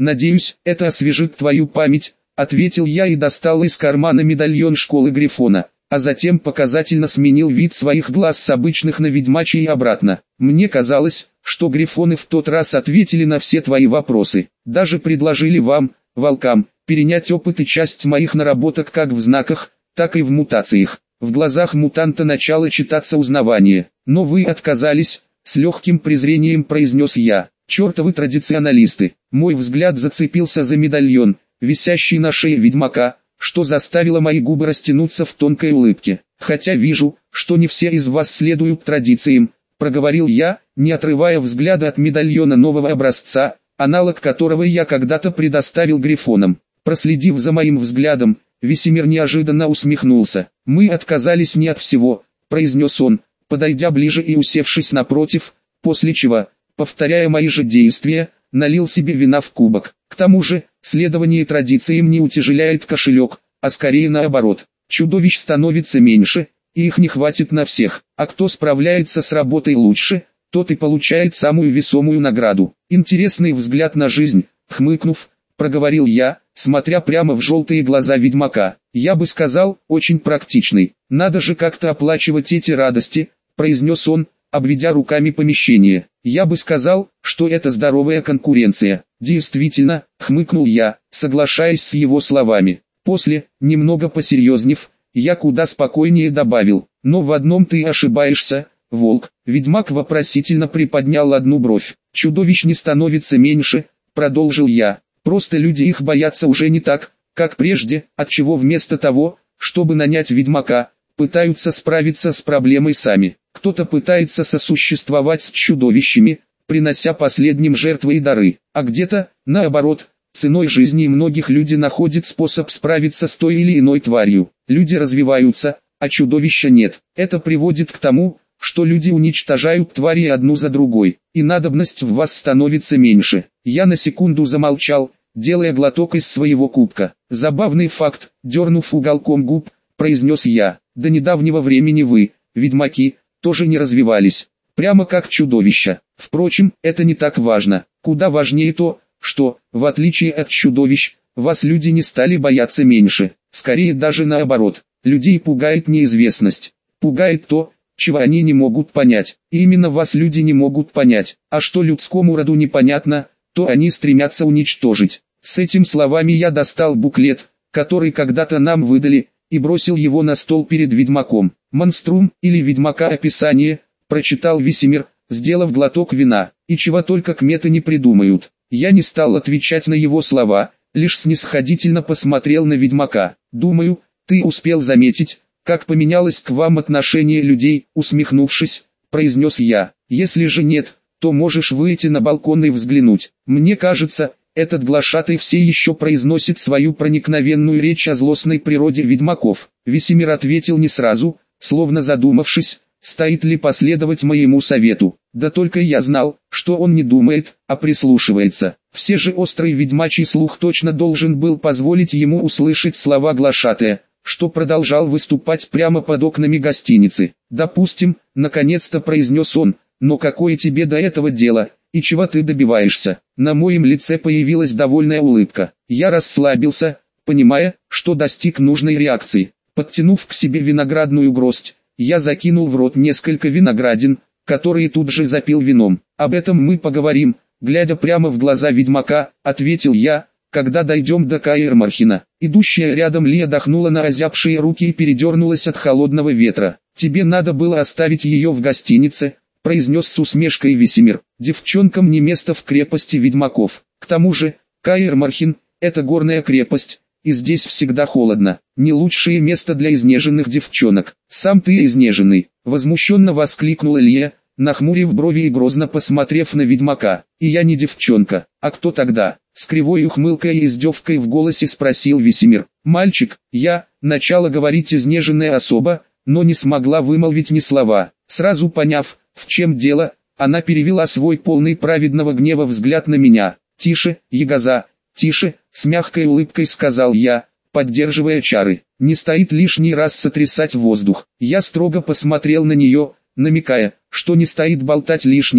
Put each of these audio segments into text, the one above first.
«Надеюсь, это освежит твою память», — ответил я и достал из кармана медальон школы Грифона, а затем показательно сменил вид своих глаз с обычных на ведьмачьи и обратно. «Мне казалось, что Грифоны в тот раз ответили на все твои вопросы, даже предложили вам, волкам, перенять опыт и часть моих наработок как в знаках, так и в мутациях». В глазах мутанта начало читаться узнавание. «Но вы отказались», — с легким презрением произнес я. «Чертовы традиционалисты». Мой взгляд зацепился за медальон, висящий на шее ведьмака, что заставило мои губы растянуться в тонкой улыбке. «Хотя вижу, что не все из вас следуют традициям», — проговорил я, не отрывая взгляда от медальона нового образца, аналог которого я когда-то предоставил Грифонам. Проследив за моим взглядом, Весемир неожиданно усмехнулся. «Мы отказались не от всего», — произнес он, подойдя ближе и усевшись напротив, после чего, повторяя мои же действия, налил себе вина в кубок. «К тому же, следование традициям не утяжеляет кошелек, а скорее наоборот. Чудовищ становится меньше, и их не хватит на всех, а кто справляется с работой лучше, тот и получает самую весомую награду». Интересный взгляд на жизнь, хмыкнув, проговорил я, смотря прямо в желтые глаза ведьмака. «Я бы сказал, очень практичный. Надо же как-то оплачивать эти радости», — произнес он, обведя руками помещение. «Я бы сказал, что это здоровая конкуренция». «Действительно», — хмыкнул я, соглашаясь с его словами. После, немного посерьезнев, я куда спокойнее добавил: «Но в одном ты ошибаешься, волк». Ведьмак вопросительно приподнял одну бровь. «Чудовищ не становится меньше», — продолжил я. «Просто люди их боятся уже не так, как прежде, отчего вместо того, чтобы нанять ведьмака, пытаются справиться с проблемой сами. Кто-то пытается сосуществовать с чудовищами, принося последним жертвы и дары, а где-то, наоборот, ценой жизни многих люди находят способ справиться с той или иной тварью. Люди развиваются, а чудовища нет. Это приводит к тому, что люди уничтожают твари одну за другой, и надобность в вас становится меньше». Я на секунду замолчал, делая глоток из своего кубка. «Забавный факт», — дернув уголком губ, произнес я. «До недавнего времени вы, ведьмаки, тоже не развивались, прямо как чудовища. Впрочем, это не так важно. Куда важнее то, что, в отличие от чудовищ, вас люди не стали бояться меньше. Скорее даже наоборот. Людей пугает неизвестность. Пугает то, чего они не могут понять. И именно вас люди не могут понять. А что людскому роду непонятно, то они стремятся уничтожить». С этими словами я достал буклет, который когда-то нам выдали, и бросил его на стол перед ведьмаком. «Монструм» или «Ведьмака описание», прочитал Весемир, сделав глоток вина. «И чего только кметы не придумают». Я не стал отвечать на его слова, лишь снисходительно посмотрел на ведьмака. «Думаю, ты успел заметить, как поменялось к вам отношение людей», усмехнувшись, произнес я. «Если же нет, то можешь выйти на балкон и взглянуть. Мне кажется, этот глашатай все еще произносит свою проникновенную речь о злостной природе ведьмаков». Весемир ответил не сразу, словно задумавшись, стоит ли последовать моему совету. Да только я знал, что он не думает, а прислушивается. Все же острый ведьмачий слух точно должен был позволить ему услышать слова глашатая, что продолжал выступать прямо под окнами гостиницы. «Допустим», — наконец-то произнес он, — «но какое тебе до этого дело, и чего ты добиваешься?» На моем лице появилась довольная улыбка. Я расслабился, понимая, что достиг нужной реакции. Подтянув к себе виноградную гроздь, я закинул в рот несколько виноградин, которые тут же запил вином. «Об этом мы поговорим», — глядя прямо в глаза ведьмака, ответил я, «когда дойдем до Каэр-Мархина». Идущая рядом Лия дохнула на озябшие руки и передернулась от холодного ветра. «Тебе надо было оставить ее в гостинице», — произнес с усмешкой Весемир. «Девчонкам не место в крепости ведьмаков. К тому же, Каэр-Мархин — это горная крепость, и здесь всегда холодно. Не лучшее место для изнеженных девчонок». «Сам ты изнеженный», — возмущенно воскликнула Лия, нахмурив брови и грозно посмотрев на ведьмака. «И я не девчонка, а кто тогда?» С кривой ухмылкой и издевкой в голосе спросил Весемир. «Мальчик, я», — начала говорить изнеженная особа, но не смогла вымолвить ни слова. Сразу поняв, в чем дело, она перевела свой полный праведного гнева взгляд на меня. «Тише, ягоза, тише», — с мягкой улыбкой сказал я, поддерживая чары. «Не стоит лишний раз сотрясать воздух». Я строго посмотрел на нее, намекая, что не стоит болтать лишнего,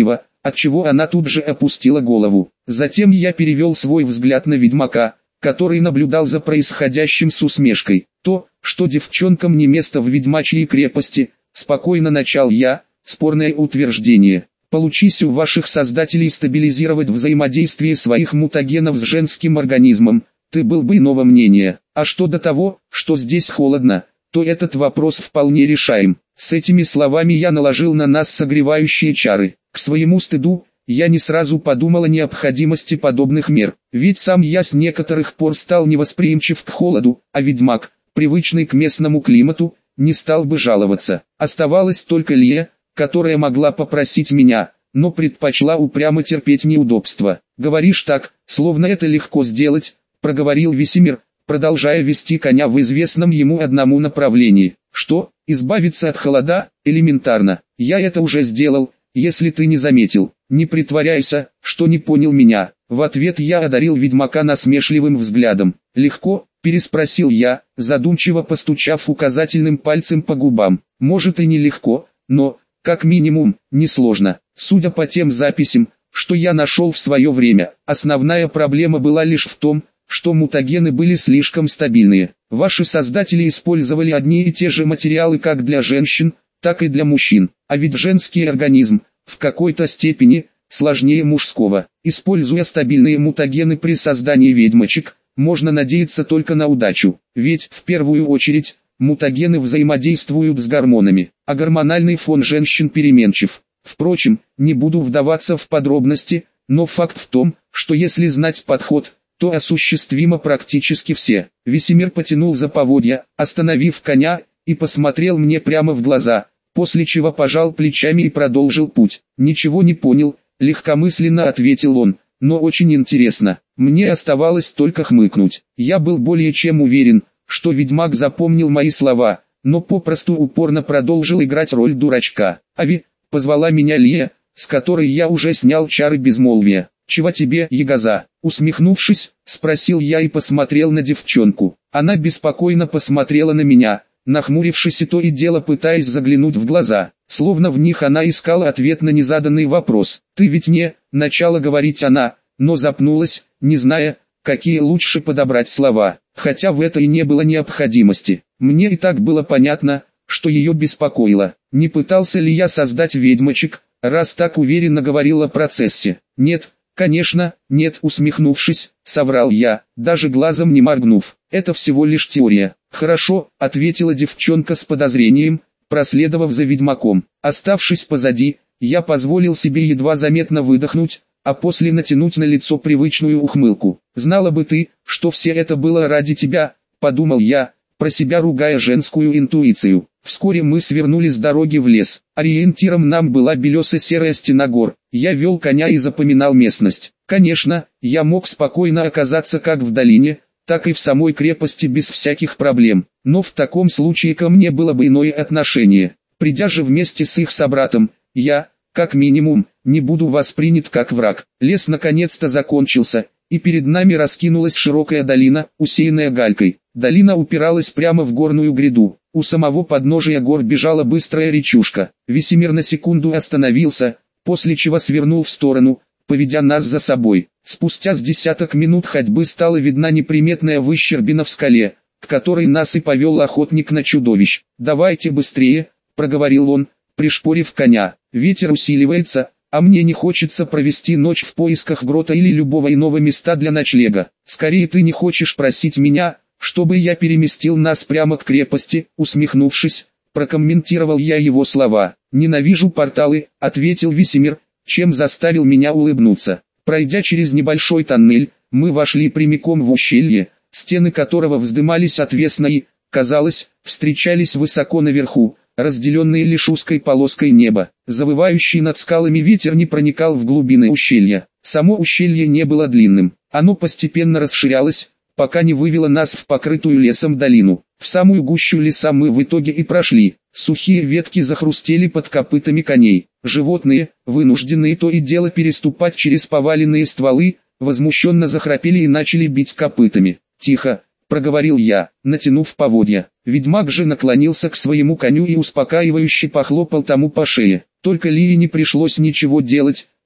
отчего она тут же опустила голову. Затем я перевел свой взгляд на ведьмака, который наблюдал за происходящим с усмешкой. То, что девчонкам не место в ведьмачьей крепости, спокойно начал я, спорное утверждение. Получись у ваших создателей стабилизировать взаимодействие своих мутагенов с женским организмом, ты был бы иного мнения. А что до того, что здесь холодно, то этот вопрос вполне решаем. С этими словами я наложил на нас согревающие чары. К своему стыду, я не сразу подумал о необходимости подобных мер, ведь сам я с некоторых пор стал невосприимчив к холоду, а ведьмак, привычный к местному климату, не стал бы жаловаться. Оставалась только Лия, которая могла попросить меня, но предпочла упрямо терпеть неудобства. «Говоришь так, словно это легко сделать», — проговорил Весемир, продолжая вести коня в известном ему одному направлении. «Что, избавиться от холода? Элементарно. Я это уже сделал, если ты не заметил. Не притворяйся, что не понял меня». В ответ я одарил ведьмака насмешливым взглядом. «Легко?» — переспросил я, задумчиво постучав указательным пальцем по губам. «Может и не легко, но, как минимум, несложно. Судя по тем записям, что я нашел в свое время, основная проблема была лишь в том, что мутагены были слишком стабильные. Ваши создатели использовали одни и те же материалы как для женщин, так и для мужчин. А ведь женский организм, в какой-то степени, сложнее мужского. Используя стабильные мутагены при создании ведьмочек, можно надеяться только на удачу. Ведь, в первую очередь, мутагены взаимодействуют с гормонами, а гормональный фон женщин переменчив. Впрочем, не буду вдаваться в подробности, но факт в том, что если знать подход, то осуществимо практически все. Весемир потянул за поводья, остановив коня, и посмотрел мне прямо в глаза, после чего пожал плечами и продолжил путь. «Ничего не понял», — легкомысленно ответил он, — «но очень интересно». Мне оставалось только хмыкнуть. Я был более чем уверен, что ведьмак запомнил мои слова, но попросту упорно продолжил играть роль дурачка. «Ави», — позвала меня Лия, с которой я уже снял чары безмолвия. «Чего тебе, ягоза?» Усмехнувшись, спросил я и посмотрел на девчонку. Она беспокойно посмотрела на меня, нахмурившись и то и дело пытаясь заглянуть в глаза, словно в них она искала ответ на незаданный вопрос. «Ты ведь не...» — начала говорить она, но запнулась, не зная, какие лучше подобрать слова, хотя в это и не было необходимости. Мне и так было понятно, что ее беспокоило. Не пытался ли я создать ведьмочек, раз так уверенно говорил о процессе? «Нет, конечно, нет», — усмехнувшись, соврал я, даже глазом не моргнув. «Это всего лишь теория». «Хорошо», — ответила девчонка с подозрением, проследовав за ведьмаком. Оставшись позади, я позволил себе едва заметно выдохнуть, а после натянуть на лицо привычную ухмылку. «Знала бы ты, что все это было ради тебя», — подумал я, про себя ругая женскую интуицию. Вскоре мы свернули с дороги в лес. Ориентиром нам была белесо-серая стена гор. Я вел коня и запоминал местность. Конечно, я мог спокойно оказаться как в долине, так и в самой крепости без всяких проблем. Но в таком случае ко мне было бы иное отношение. Придя же вместе с их собратом, я, как минимум, не буду воспринят как враг. Лес наконец-то закончился, и перед нами раскинулась широкая долина, усеянная галькой. Долина упиралась прямо в горную гряду. У самого подножия гор бежала быстрая речушка. Весемир на секунду остановился, после чего свернул в сторону, поведя нас за собой. Спустя с десяток минут ходьбы стала видна неприметная выщербина в скале, к которой нас и повел охотник на чудовищ. «Давайте быстрее», — проговорил он, пришпорив коня. «Ветер усиливается, а мне не хочется провести ночь в поисках грота или любого иного места для ночлега. Скорее ты не хочешь просить меня, чтобы я переместил нас прямо к крепости», — усмехнувшись, прокомментировал я его слова. «Ненавижу порталы», — ответил Весемир, чем заставил меня улыбнуться. Пройдя через небольшой тоннель, мы вошли прямиком в ущелье, стены которого вздымались отвесно и, казалось, встречались высоко наверху, разделенные лишь узкой полоской неба. Завывающий над скалами ветер не проникал в глубины ущелья. Само ущелье не было длинным, оно постепенно расширялось, пока не вывело нас в покрытую лесом долину. В самую гущу леса мы в итоге и прошли. Сухие ветки захрустели под копытами коней. Животные, вынужденные то и дело переступать через поваленные стволы, возмущенно захрапели и начали бить копытами. «Тихо», — проговорил я, натянув поводья. Ведьмак же наклонился к своему коню и успокаивающе похлопал тому по шее. Только Лии не пришлось ничего делать,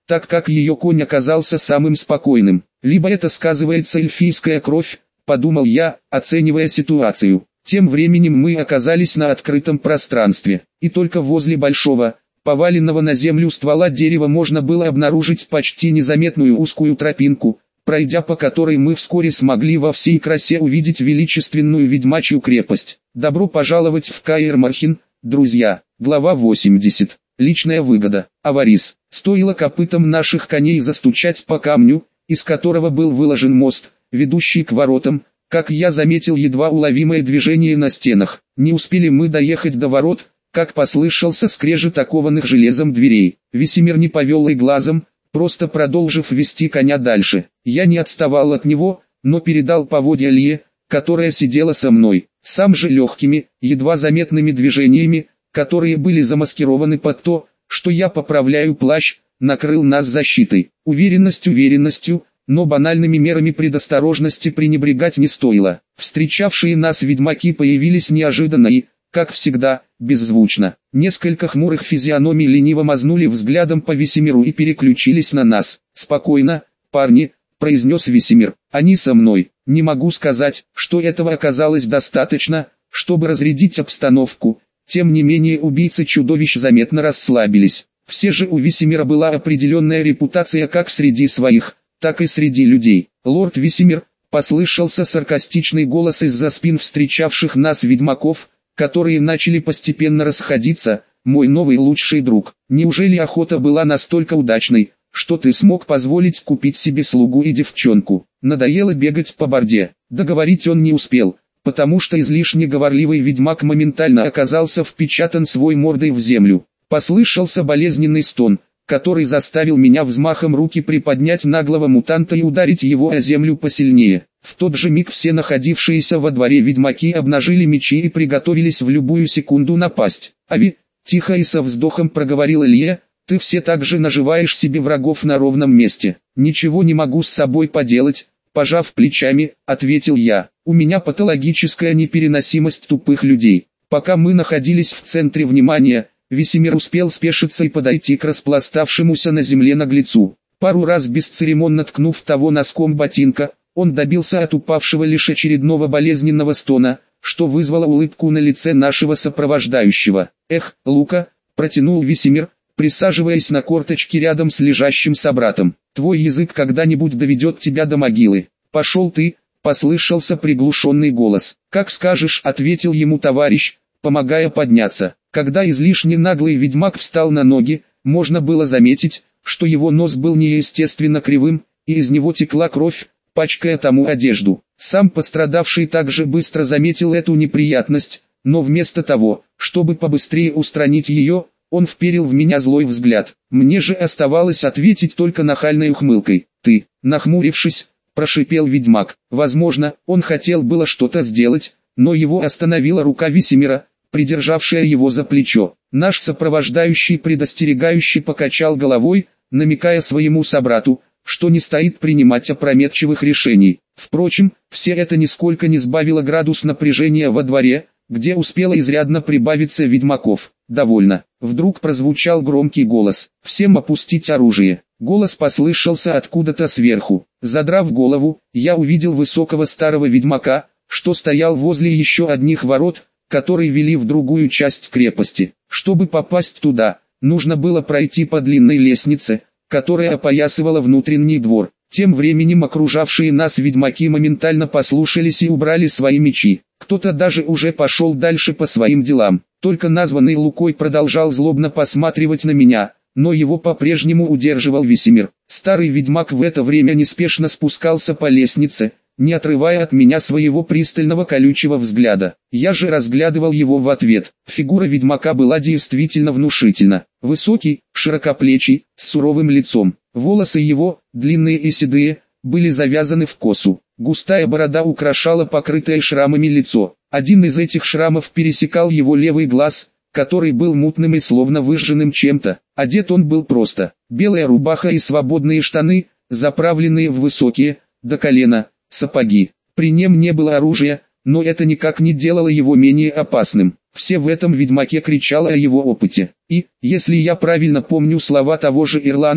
так как ее конь оказался самым спокойным. Либо это сказывается эльфийская кровь, подумал я, оценивая ситуацию. Тем временем мы оказались на открытом пространстве, и только возле большого, поваленного на землю ствола дерева можно было обнаружить почти незаметную узкую тропинку, пройдя по которой мы вскоре смогли во всей красе увидеть величественную ведьмачью крепость. Добро пожаловать в Каэр-Мархин, друзья. Глава 80. Личная выгода. Аварис. Стоило копытам наших коней застучать по камню, из которого был выложен мост, ведущий к воротам, как я заметил едва уловимое движение на стенах. Не успели мы доехать до ворот, как послышался скрежет окованных железом дверей. Весемир не повел и глазом, просто продолжив вести коня дальше. Я не отставал от него, но передал поводья Лье, которая сидела со мной. Сам же легкими, едва заметными движениями, которые были замаскированы под то, что я поправляю плащ, накрыл нас защитой. Уверенностью, но банальными мерами предосторожности пренебрегать не стоило. Встречавшие нас ведьмаки появились неожиданно и, как всегда, беззвучно. Несколько хмурых физиономий лениво мазнули взглядом по Весемиру и переключились на нас. «Спокойно, парни», — произнес Весемир, — «они со мной». Не могу сказать, что этого оказалось достаточно, чтобы разрядить обстановку. Тем не менее убийцы чудовищ заметно расслабились. Все же у Весемира была определенная репутация как среди своих, так и среди людей. «Лорд Весемир», — послышался саркастичный голос из-за спин встречавших нас ведьмаков, которые начали постепенно расходиться, «мой новый лучший друг, неужели охота была настолько удачной, что ты смог позволить купить себе слугу и девчонку? Надоело бегать по борде». Договорить он не успел, потому что излишне говорливый ведьмак моментально оказался впечатан свой мордой в землю. Послышался болезненный стон, который заставил меня взмахом руки приподнять наглого мутанта и ударить его о землю посильнее. В тот же миг все находившиеся во дворе ведьмаки обнажили мечи и приготовились в любую секунду напасть. «Ави», — тихо и со вздохом проговорил Илья, — «ты все так же наживаешь себе врагов на ровном месте». «Ничего не могу с собой поделать», — пожав плечами, ответил я. «У меня патологическая непереносимость тупых людей». Пока мы находились в центре внимания, Весемир успел спешиться и подойти к распластавшемуся на земле наглецу. Пару раз бесцеремонно ткнув того носком ботинка, он добился от упавшего лишь очередного болезненного стона, что вызвало улыбку на лице нашего сопровождающего. «Эх, Лука», — протянул Весемир, присаживаясь на корточки рядом с лежащим собратом, — «твой язык когда-нибудь доведет тебя до могилы». «Пошел ты», — послышался приглушенный голос. «Как скажешь», — ответил ему товарищ, помогая подняться. Когда излишне наглый ведьмак встал на ноги, можно было заметить, что его нос был неестественно кривым, и из него текла кровь, пачкая тому одежду. Сам пострадавший также быстро заметил эту неприятность, но вместо того, чтобы побыстрее устранить ее, он вперил в меня злой взгляд. Мне же оставалось ответить только нахальной ухмылкой. «Ты», нахмурившись, прошипел ведьмак. Возможно, он хотел было что-то сделать, но его остановила рука Весемира, придержавшая его за плечо. Наш сопровождающий предостерегающе покачал головой, намекая своему собрату, что не стоит принимать опрометчивых решений. Впрочем, все это нисколько не сбавило градус напряжения во дворе, где успело изрядно прибавиться ведьмаков. «Довольно». Вдруг прозвучал громкий голос. «Всем опустить оружие». Голос послышался откуда-то сверху. Задрав голову, я увидел высокого старого ведьмака, что стоял возле еще одних ворот, которые вели в другую часть крепости. Чтобы попасть туда, нужно было пройти по длинной лестнице, которая опоясывала внутренний двор. Тем временем окружавшие нас ведьмаки моментально послушались и убрали свои мечи. Кто-то даже уже пошел дальше по своим делам. Только названный Лукой продолжал злобно посматривать на меня, но его по-прежнему удерживал Весемир. Старый ведьмак в это время неспешно спускался по лестнице, не отрывая от меня своего пристального колючего взгляда. Я же разглядывал его в ответ. Фигура ведьмака была действительно внушительна. Высокий, широкоплечий, с суровым лицом. Волосы его, длинные и седые, были завязаны в косу. Густая борода украшала покрытое шрамами лицо. Один из этих шрамов пересекал его левый глаз, который был мутным и словно выжженным чем-то. Одет он был просто. Белая рубаха и свободные штаны, заправленные в высокие, до колена, сапоги. При нем не было оружия, но это никак не делало его менее опасным. Все в этом ведьмаке кричало о его опыте. И, если я правильно помню слова того же Ирланда,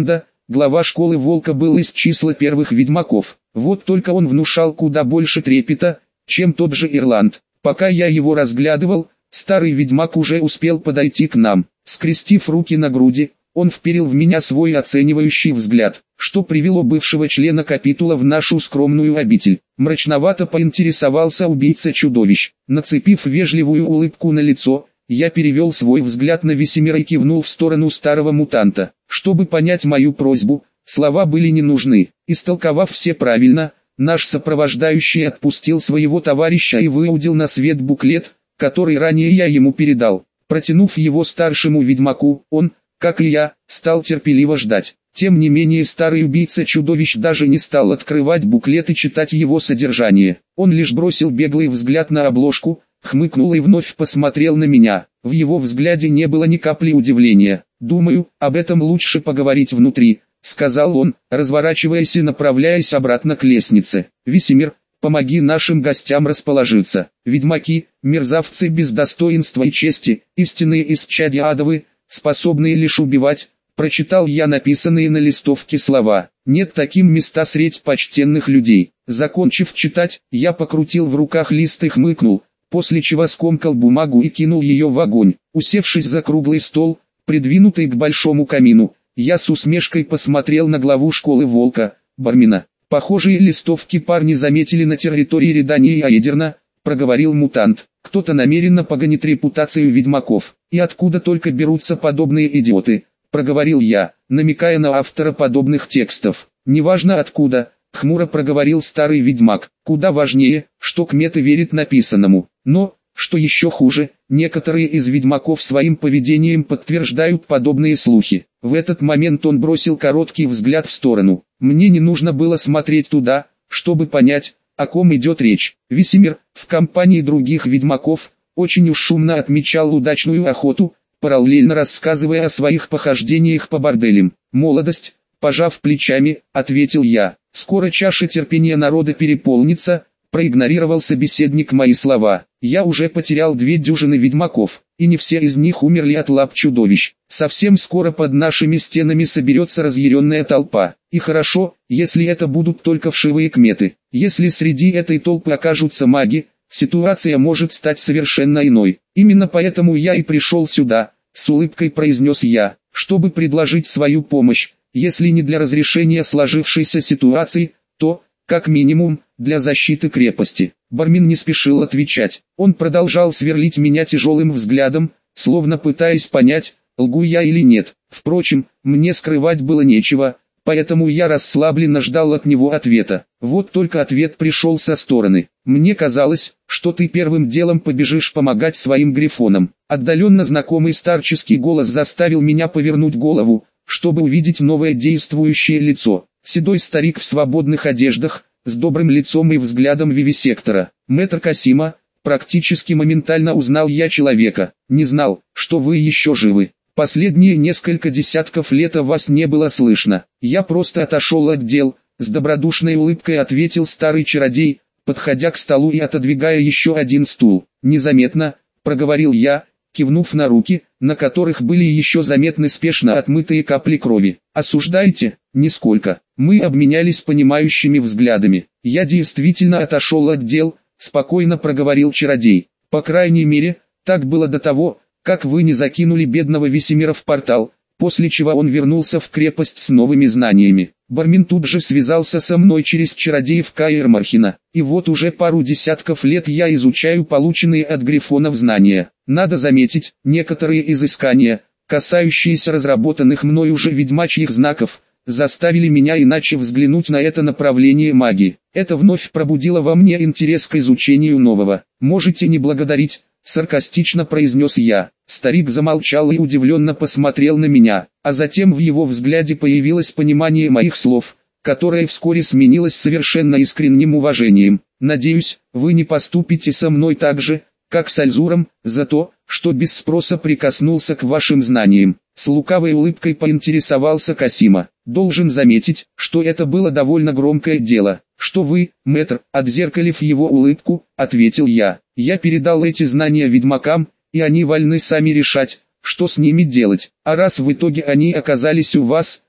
Глава школы Волка был из числа первых ведьмаков. Вот только он внушал куда больше трепета, чем тот же Ирланд. Пока я его разглядывал, старый ведьмак уже успел подойти к нам. Скрестив руки на груди, он вперил в меня свой оценивающий взгляд, что привело бывшего члена капитула в нашу скромную обитель. Мрачновато поинтересовался убийца чудовищ. Нацепив вежливую улыбку на лицо, я перевел свой взгляд на Весемира и кивнул в сторону старого мутанта. Чтобы понять мою просьбу, слова были не нужны. Истолковав все правильно, наш сопровождающий отпустил своего товарища и выудил на свет буклет, который ранее я ему передал. Протянув его старшему ведьмаку, он, как и я, стал терпеливо ждать. Тем не менее старый убийца чудовищ даже не стал открывать буклет и читать его содержание. Он лишь бросил беглый взгляд на обложку, хмыкнул и вновь посмотрел на меня. В его взгляде не было ни капли удивления. «Думаю, об этом лучше поговорить внутри», — сказал он, разворачиваясь и направляясь обратно к лестнице. «Весемир, помоги нашим гостям расположиться. Ведьмаки, мерзавцы без достоинства и чести, истинные исчадья адовы, способные лишь убивать», — прочитал я написанные на листовке слова. «Нет таким места средь почтенных людей». Закончив читать, я покрутил в руках лист и хмыкнул, после чего скомкал бумагу и кинул ее в огонь. Усевшись за круглый стол, придвинутый к большому камину, я с усмешкой посмотрел на главу школы Волка, бармена. «Похожие листовки парни заметили на территории Редания и Аедерна», — проговорил мутант. «Кто-то намеренно погонит репутацию ведьмаков. И откуда только берутся подобные идиоты», — проговорил я, намекая на автора подобных текстов. «Неважно откуда», — хмуро проговорил старый ведьмак. «Куда важнее, что Кмета верит написанному. Но, что еще хуже, некоторые из ведьмаков своим поведением подтверждают подобные слухи». В этот момент он бросил короткий взгляд в сторону. Мне не нужно было смотреть туда, чтобы понять, о ком идет речь. Весемир, в компании других ведьмаков, очень уж шумно отмечал удачную охоту, параллельно рассказывая о своих похождениях по борделям. «Молодость», пожав плечами, ответил я. «Скоро чаша терпения народа переполнится», проигнорировал собеседник мои слова. «Я уже потерял 2 дюжины ведьмаков, и не все из них умерли от лап чудовищ. Совсем скоро под нашими стенами соберется разъяренная толпа. И хорошо, если это будут только вшивые кметы. Если среди этой толпы окажутся маги, ситуация может стать совершенно иной. Именно поэтому я и пришел сюда», — с улыбкой произнес я, «чтобы предложить свою помощь, если не для разрешения сложившейся ситуации, то, как минимум, для защиты крепости». Бармен не спешил отвечать. Он продолжал сверлить меня тяжелым взглядом, словно пытаясь понять, лгу я или нет. Впрочем, мне скрывать было нечего, поэтому я расслабленно ждал от него ответа. Вот только ответ пришел со стороны. «Мне казалось, что ты первым делом побежишь помогать своим грифонам». Отдаленно знакомый старческий голос заставил меня повернуть голову, чтобы увидеть новое действующее лицо. Седой старик в свободных одеждах, с добрым лицом и взглядом вивисектора. «Мэтр Касима», практически моментально узнал я человека. «Не знал, что вы еще живы. Последние несколько десятков лет о вас не было слышно. Я просто отошел от дел», с добродушной улыбкой ответил старый чародей, подходя к столу и отодвигая еще один стул. «Незаметно», проговорил я, кивнув на руки, на которых были еще заметны спешно отмытые капли крови. «Осуждаете?» «Нисколько». Мы обменялись понимающими взглядами. «Я действительно отошел от дел», спокойно проговорил чародей. «По крайней мере, так было до того, как вы не закинули бедного Весемира в портал, после чего он вернулся в крепость с новыми знаниями. Бармен тут же связался со мной через чародеев Каэрмархина, и вот уже пару десятков лет я изучаю полученные от грифонов знания. Надо заметить, некоторые изыскания, касающиеся разработанных мной уже ведьмачьих знаков, заставили меня иначе взглянуть на это направление магии. Это вновь пробудило во мне интерес к изучению нового. Можете не благодарить», саркастично произнес я. Старик замолчал и удивленно посмотрел на меня, а затем в его взгляде появилось понимание моих слов, которое вскоре сменилось совершенно искренним уважением. «Надеюсь, вы не поступите со мной так же, как с Альзуром, за то, что без спроса прикоснулся к вашим знаниям». С лукавой улыбкой поинтересовался Касима. «Должен заметить, что это было довольно громкое дело. Что вы, мэтр?» Отзеркалив его улыбку, ответил я. «Я передал эти знания ведьмакам, и они вольны сами решать, что с ними делать. А раз в итоге они оказались у вас,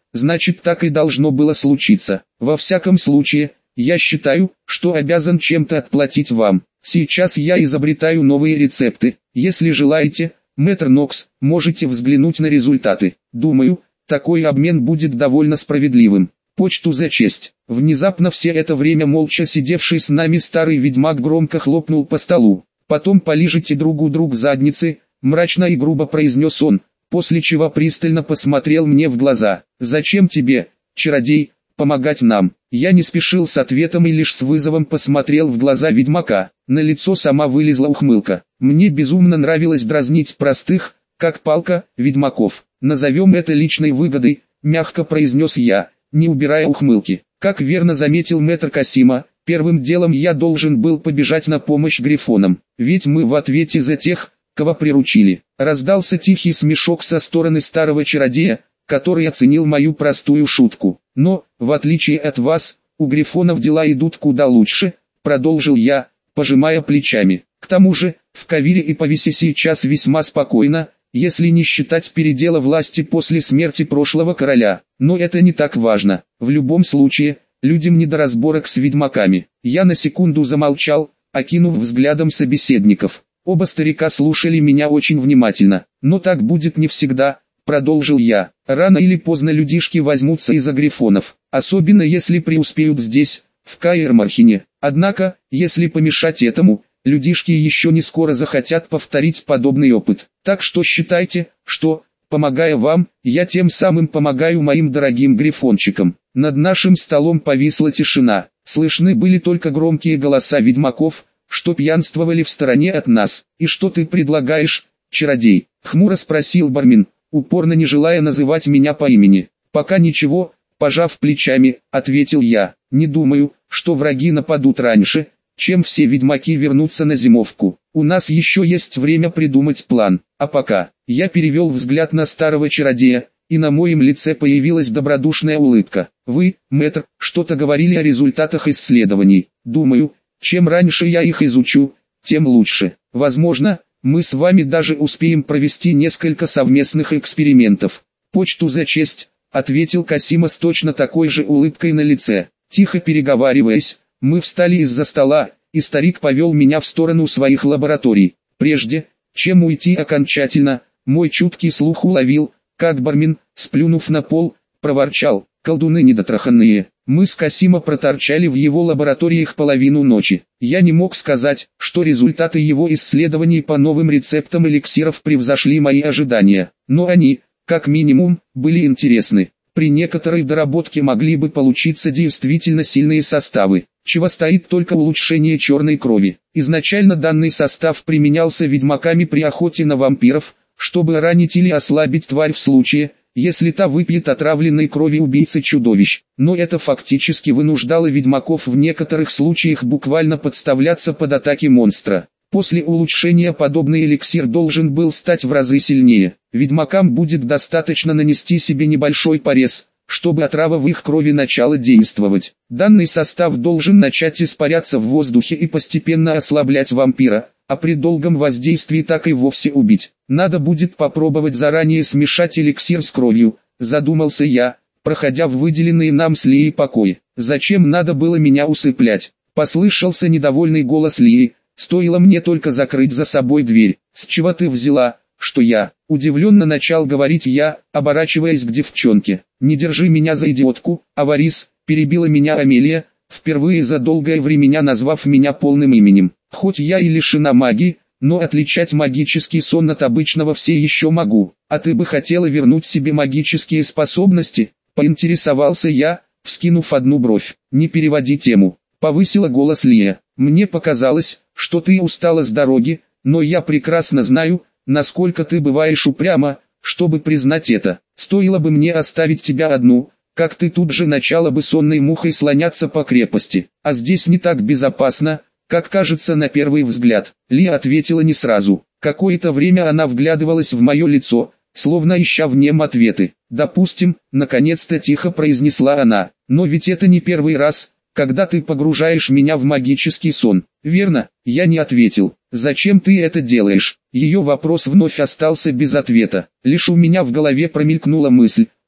значит так и должно было случиться. Во всяком случае, я считаю, что обязан чем-то отплатить вам. Сейчас я изобретаю новые рецепты. Если желаете, мэтр Нокс, можете взглянуть на результаты. Думаю, такой обмен будет довольно справедливым. Почту за честь. Внезапно все это время молча сидевший с нами старый ведьмак громко хлопнул по столу. Потом полижите друг задницы, мрачно и грубо произнес он, после чего пристально посмотрел мне в глаза. Зачем тебе, чародей, помогать нам? Я не спешил с ответом и лишь с вызовом посмотрел в глаза ведьмака. На лицо сама вылезла ухмылка. Мне безумно нравилось дразнить простых, как палка, ведьмаков. Назовем это личной выгодой, мягко произнес я, не убирая ухмылки. Как верно заметил мэтр Касима, первым делом я должен был побежать на помощь грифонам, ведь мы в ответе за тех, кого приручили. Раздался тихий смешок со стороны старого чародея, который оценил мою простую шутку. Но, в отличие от вас, у грифонов дела идут куда лучше, продолжил я, пожимая плечами. К тому же, в Кавире и Повесе сейчас весьма спокойно, если не считать передела власти после смерти прошлого короля. Но это не так важно. В любом случае, людям не до разборок с ведьмаками. Я на секунду замолчал, окинув взглядом собеседников. Оба старика слушали меня очень внимательно. Но так будет не всегда, продолжил я. Рано или поздно людишки возьмутся из-за грифонов, особенно если преуспеют здесь, в Каэр-Мархене. Однако, если помешать этому, людишки еще не скоро захотят повторить подобный опыт. Так что считайте, что, помогая вам, я тем самым помогаю моим дорогим грифончикам. Над нашим столом повисла тишина. Слышны были только громкие голоса ведьмаков, что пьянствовали в стороне от нас. «И что ты предлагаешь, чародей?» — хмуро спросил бармен, упорно не желая называть меня по имени. «Пока ничего», — пожав плечами, ответил я. «Не думаю, что враги нападут раньше, чем все ведьмаки вернутся на зимовку. У нас еще есть время придумать план. А пока...» Я перевел взгляд на старого чародея, и на моем лице появилась добродушная улыбка. «Вы, мэтр, что-то говорили о результатах исследований. Думаю, чем раньше я их изучу, тем лучше. Возможно, мы с вами даже успеем провести несколько совместных экспериментов». «Почту за честь», — ответил Касима с точно такой же улыбкой на лице. Тихо переговариваясь, мы встали из-за стола, и старик повел меня в сторону своих лабораторий. Прежде, чем уйти окончательно, мой чуткий слух уловил, как бармен, сплюнув на пол, проворчал: «Колдуны недотраханные». Мы с Касима проторчали в его лабораториях половину ночи. Я не мог сказать, что результаты его исследований по новым рецептам эликсиров превзошли мои ожидания, но они, как минимум, были интересны. При некоторой доработке могли бы получиться действительно сильные составы, чего стоит только улучшение черной крови. Изначально данный состав применялся ведьмаками при охоте на вампиров, чтобы ранить или ослабить тварь в случае, если та выпьет отравленной крови убийцы-чудовищ. Но это фактически вынуждало ведьмаков в некоторых случаях буквально подставляться под атаки монстра. После улучшения подобный эликсир должен был стать в разы сильнее. Ведьмакам будет достаточно нанести себе небольшой порез, чтобы отрава в их крови начала действовать. Данный состав должен начать испаряться в воздухе и постепенно ослаблять вампира, а при долгом воздействии так и вовсе убить. Надо будет попробовать заранее смешать эликсир с кровью, задумался я, проходя в выделенные нам с Лией покои. Зачем надо было меня усыплять? Послышался недовольный голос Лии. Стоило мне только закрыть за собой дверь. «С чего ты взяла, что я?» Удивленно начал говорить я, оборачиваясь к девчонке. «Не держи меня за идиотку, Аварис», перебила меня Амелия, впервые за долгое время назвав меня полным именем. «Хоть я и лишена магии, но отличать магический сон от обычного все еще могу. А ты бы хотела вернуть себе магические способности?» Поинтересовался я, вскинув одну бровь. «Не переводи тему», повысила голос Лия. «Мне показалось, что ты устала с дороги, но я прекрасно знаю, насколько ты бываешь упряма, чтобы признать это. Стоило бы мне оставить тебя одну, как ты тут же начала бы сонной мухой слоняться по крепости. А здесь не так безопасно, как кажется на первый взгляд». Лия ответила не сразу. Какое-то время она вглядывалась в мое лицо, словно ища в нем ответы. «Допустим», наконец-то тихо произнесла она, «но ведь это не первый раз, когда ты погружаешь меня в магический сон, верно?» Я не ответил. «Зачем ты это делаешь?» Ее вопрос вновь остался без ответа. Лишь у меня в голове промелькнула мысль,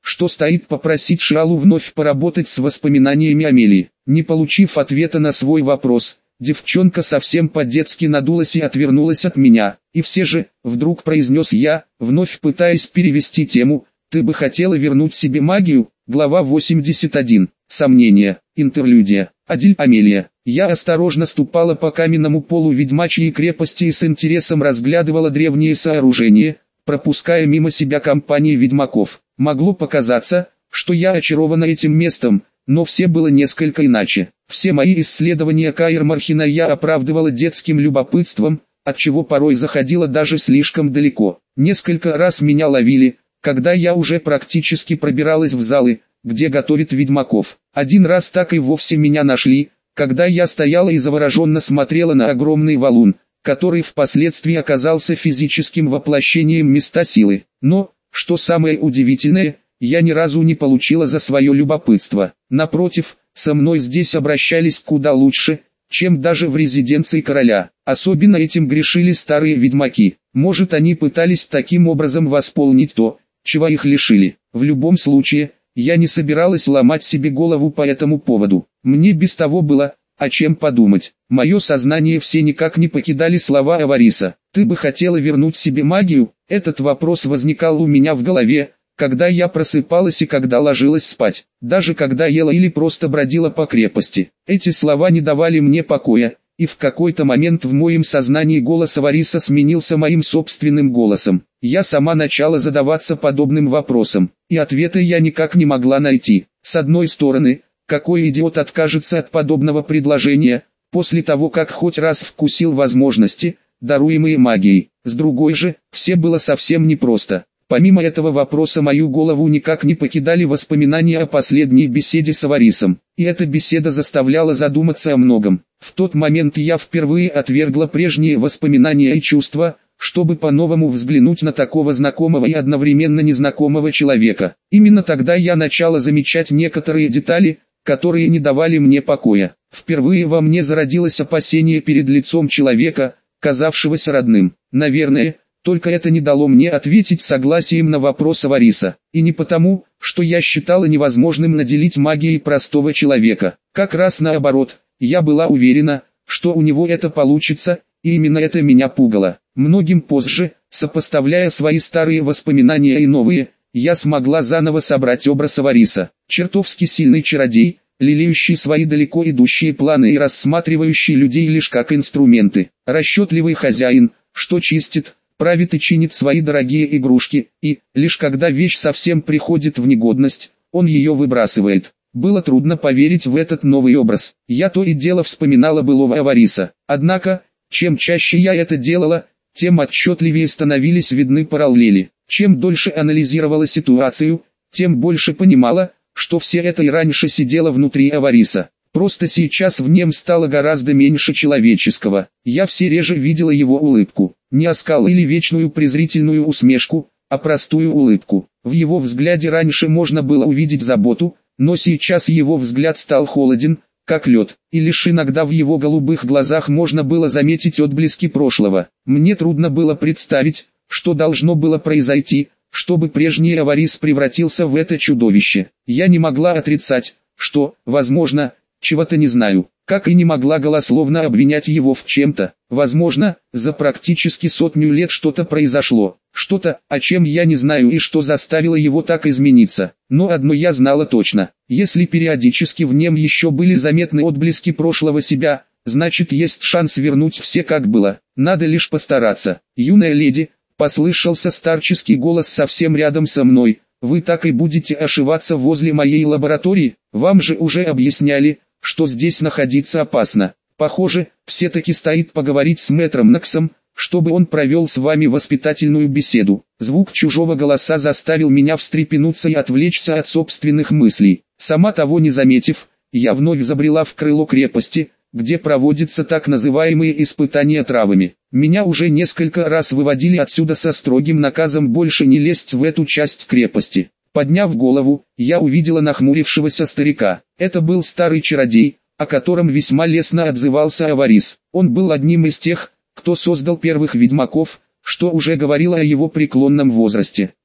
что стоит попросить Шиалу вновь поработать с воспоминаниями Амелии. Не получив ответа на свой вопрос, девчонка совсем по-детски надулась и отвернулась от меня. И все же, вдруг произнес я, вновь пытаясь перевести тему, ты бы хотела вернуть себе магию? Глава 81. Сомнения. Интерлюдия. Адиль Амелия. Я осторожно ступала по каменному полу ведьмачьей крепости и с интересом разглядывала древние сооружения, пропуская мимо себя компании ведьмаков. Могло показаться, что я очарована этим местом, но все было несколько иначе. Все мои исследования Каэр-Мархина я оправдывала детским любопытством, отчего порой заходила даже слишком далеко. Несколько раз меня ловили, когда я уже практически пробиралась в залы, где готовят ведьмаков. Один раз так и вовсе меня нашли, когда я стояла и завороженно смотрела на огромный валун, который впоследствии оказался физическим воплощением места силы. Но, что самое удивительное, я ни разу не получила за свое любопытство. Напротив, со мной здесь обращались куда лучше, чем даже в резиденции короля. Особенно этим грешили старые ведьмаки. Может, они пытались таким образом восполнить то, чего их лишили. В любом случае, я не собиралась ломать себе голову по этому поводу. Мне без того было о чем подумать. Мое сознание все никак не покидали слова Авариса. «Ты бы хотела вернуть себе магию?» Этот вопрос возникал у меня в голове, когда я просыпалась и когда ложилась спать. Даже когда ела или просто бродила по крепости. Эти слова не давали мне покоя, и в какой-то момент в моем сознании голос Авариса сменился моим собственным голосом. Я сама начала задаваться подобным вопросом, и ответа я никак не могла найти. С одной стороны, какой идиот откажется от подобного предложения, после того как хоть раз вкусил возможности, даруемые магией. С другой же, все было совсем непросто. Помимо этого вопроса мою голову никак не покидали воспоминания о последней беседе с Аварисом. И эта беседа заставляла задуматься о многом. В тот момент я впервые отвергла прежние воспоминания и чувства, чтобы по-новому взглянуть на такого знакомого и одновременно незнакомого человека. Именно тогда я начала замечать некоторые детали, которые не давали мне покоя. Впервые во мне зародилось опасение перед лицом человека, казавшегося родным. Наверное, только это не дало мне ответить согласием на вопрос Авариса. И не потому, что я считала невозможным наделить магией простого человека. Как раз наоборот, я была уверена, что у него это получится, и именно это меня пугало. Многим позже, сопоставляя свои старые воспоминания и новые, я смогла заново собрать образ Авариса. Чертовски сильный чародей, лелеющий свои далеко идущие планы и рассматривающий людей лишь как инструменты. Расчетливый хозяин, что чистит, правит и чинит свои дорогие игрушки, и, лишь когда вещь совсем приходит в негодность, он ее выбрасывает. Было трудно поверить в этот новый образ. Я то и дело вспоминала былого Авариса. Однако, чем чаще я это делала, тем отчетливее становились видны параллели. Чем дольше анализировала ситуацию, тем больше понимала, что все это и раньше сидело внутри Авариса. Просто сейчас в нем стало гораздо меньше человеческого. Я все реже видела его улыбку. Не оскал или вечную презрительную усмешку, а простую улыбку. В его взгляде раньше можно было увидеть заботу, но сейчас его взгляд стал холоден, как лед, и лишь иногда в его голубых глазах можно было заметить отблески прошлого. Мне трудно было представить, что должно было произойти, чтобы прежний Аварис превратился в это чудовище. Я не могла отрицать, что, возможно, чего-то не знаю, как и не могла голословно обвинять его в чем-то. Возможно, за практически 100 лет что-то произошло, что-то, о чем я не знаю и что заставило его так измениться. Но одно я знала точно: если периодически в нем еще были заметны отблески прошлого себя, значит есть шанс вернуть все как было. Надо лишь постараться. «Юная леди», — послышался старческий голос совсем рядом со мной, — «вы так и будете ошиваться возле моей лаборатории? Вам же уже объясняли, что здесь находиться опасно. Похоже, все-таки стоит поговорить с мэтром Ноксом, чтобы он провел с вами воспитательную беседу». Звук чужого голоса заставил меня встрепенуться и отвлечься от собственных мыслей. Сама того не заметив, я вновь забрела в крыло крепости, где проводятся так называемые испытания травами. Меня уже несколько раз выводили отсюда со строгим наказом больше не лезть в эту часть крепости. Подняв голову, я увидела нахмурившегося старика. Это был старый чародей, о котором весьма лестно отзывался Аварис. Он был одним из тех, кто создал первых ведьмаков, что уже говорило о его преклонном возрасте.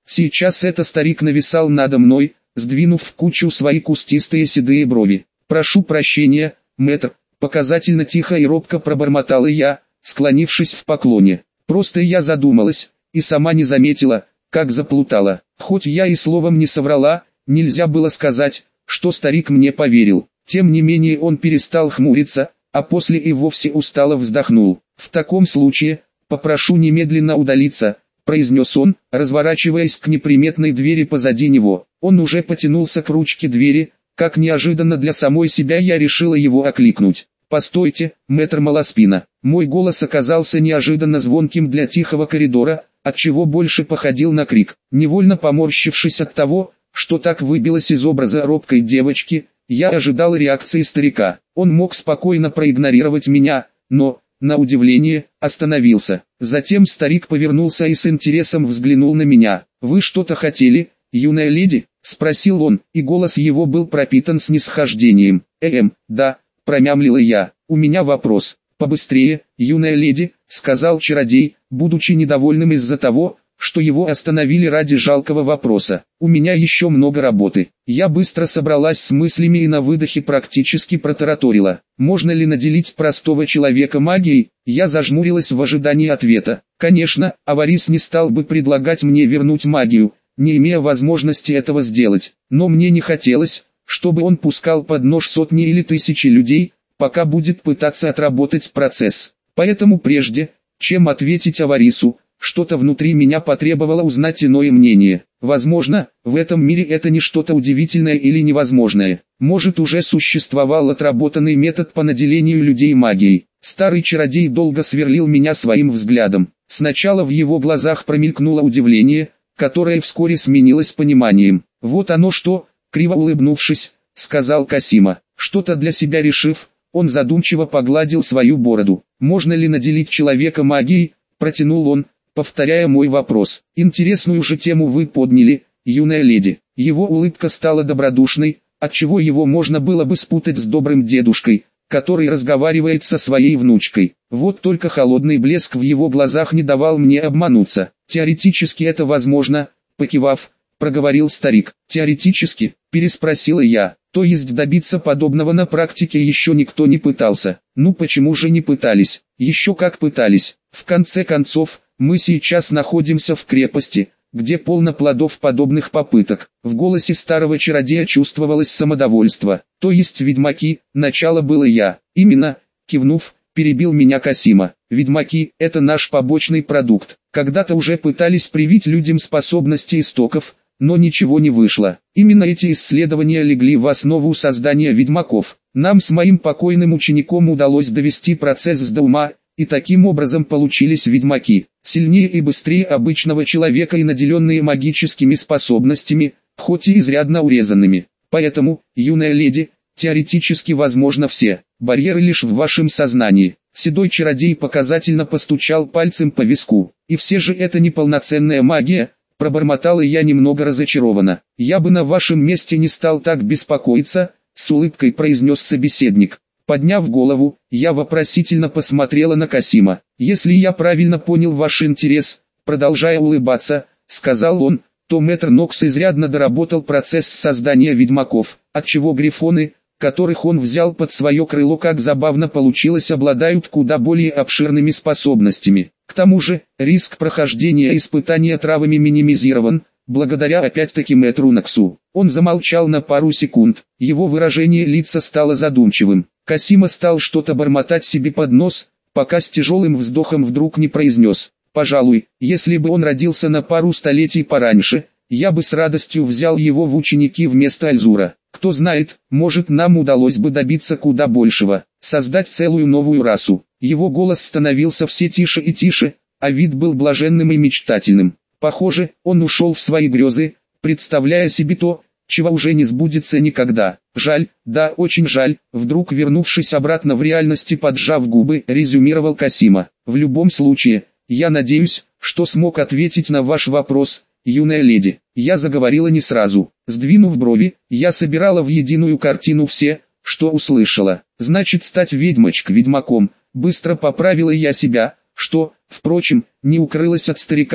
Сейчас это старик нависал надо мной, сдвинув в кучу свои кустистые седые брови. «Прошу прощения, мэтр», показательно тихо и робко пробормотала я, склонившись в поклоне. Просто я задумалась, и сама не заметила, как заплутала. Хоть я и словом не соврала, нельзя было сказать, что старик мне поверил. Тем не менее он перестал хмуриться, а после и вовсе устало вздохнул. «В таком случае, попрошу немедленно удалиться», произнес он, разворачиваясь к неприметной двери позади него. Он уже потянулся к ручке двери, как неожиданно для самой себя я решила его окликнуть. «Постойте, мэтр Малоспина». Мой голос оказался неожиданно звонким для тихого коридора, отчего больше походил на крик. Невольно поморщившись от того, что так выбилось из образа робкой девочки, я ожидал реакции старика. Он мог спокойно проигнорировать меня, но, на удивление, остановился. Затем старик повернулся и с интересом взглянул на меня. «Вы что-то хотели, юная леди?» — спросил он, и голос его был пропитан снисхождением. Да», — промямлила я, — «у меня вопрос». «Побыстрее, юная леди», — сказал чародей, будучи недовольным из-за того, что его остановили ради жалкого вопроса. «У меня еще много работы». Я быстро собралась с мыслями и на выдохе практически протараторила. «Можно ли наделить простого человека магией?» Я зажмурилась в ожидании ответа. Конечно, Аварис не стал бы предлагать мне вернуть магию, не имея возможности этого сделать. Но мне не хотелось, чтобы он пускал под нож сотни или тысячи людей, пока будет пытаться отработать процесс. Поэтому прежде, чем ответить Аварису, что-то внутри меня потребовало узнать иное мнение. Возможно, в этом мире это не что-то удивительное или невозможное. Может, уже существовал отработанный метод по наделению людей магией. Старый чародей долго сверлил меня своим взглядом. Сначала в его глазах промелькнуло удивление, которое вскоре сменилось пониманием. «Вот оно что», — криво улыбнувшись, сказал Касима. Что-то для себя решив, он задумчиво погладил свою бороду. «Можно ли наделить человека магией?» — протянул он, повторяя мой вопрос. «Интересную же тему вы подняли, юная леди». Его улыбка стала добродушной, отчего его можно было бы спутать с добрым дедушкой, который разговаривает со своей внучкой. Вот только холодный блеск в его глазах не давал мне обмануться. «Теоретически это возможно», — покивав, проговорил старик. «Теоретически?» — переспросила я. «То есть добиться подобного на практике еще никто не пытался?» «Ну почему же не пытались?» «Еще как пытались. В конце концов, мы сейчас находимся в крепости, где полно плодов подобных попыток». В голосе старого чародея чувствовалось самодовольство. «То есть ведьмаки, начало было я». «Именно», кивнув, перебил меня Касима. «Ведьмаки – это наш побочный продукт. Когда-то уже пытались привить людям способности истоков, но ничего не вышло. Именно эти исследования легли в основу создания ведьмаков. Нам с моим покойным учеником удалось довести процесс до ума, и таким образом получились ведьмаки, сильнее и быстрее обычного человека и наделенные магическими способностями, хоть и изрядно урезанными. Поэтому, юная леди, теоретически возможно все, барьеры лишь в вашем сознании». Седой чародей показательно постучал пальцем по виску. «И все же это неполноценная магия», пробормотала я немного разочарованно. «Я бы на вашем месте не стал так беспокоиться», с улыбкой произнес собеседник. Подняв голову, я вопросительно посмотрела на Касима. «Если я правильно понял ваш интерес», продолжая улыбаться, сказал он, то мэтр Нокс изрядно доработал процесс создания ведьмаков, отчего грифоны, которых он взял под свое крыло, как забавно получилось, обладают куда более обширными способностями. К тому же, риск прохождения испытания травами минимизирован, благодаря опять-таки мэтру Ноксу. Он замолчал на пару секунд, его выражение лица стало задумчивым. Касима стал что-то бормотать себе под нос, пока с тяжелым вздохом вдруг не произнес: «Пожалуй, если бы он родился на пару столетий пораньше, я бы с радостью взял его в ученики вместо Альзура. Кто знает, может, нам удалось бы добиться куда большего, создать целую новую расу». Его голос становился все тише и тише, а вид был блаженным и мечтательным. Похоже, он ушел в свои грезы, представляя себе то, чего уже не сбудется никогда. «Жаль, да, очень жаль», вдруг вернувшись обратно в реальность и поджав губы, резюмировал Касима. «В любом случае, я надеюсь, что смог ответить на ваш вопрос, юная леди». Я заговорила не сразу. Сдвинув брови, я собирала в единую картину все, что услышала. «Значит, стать ведьмочкой-ведьмаком», быстро поправила я себя, что, впрочем, не укрылась от старика,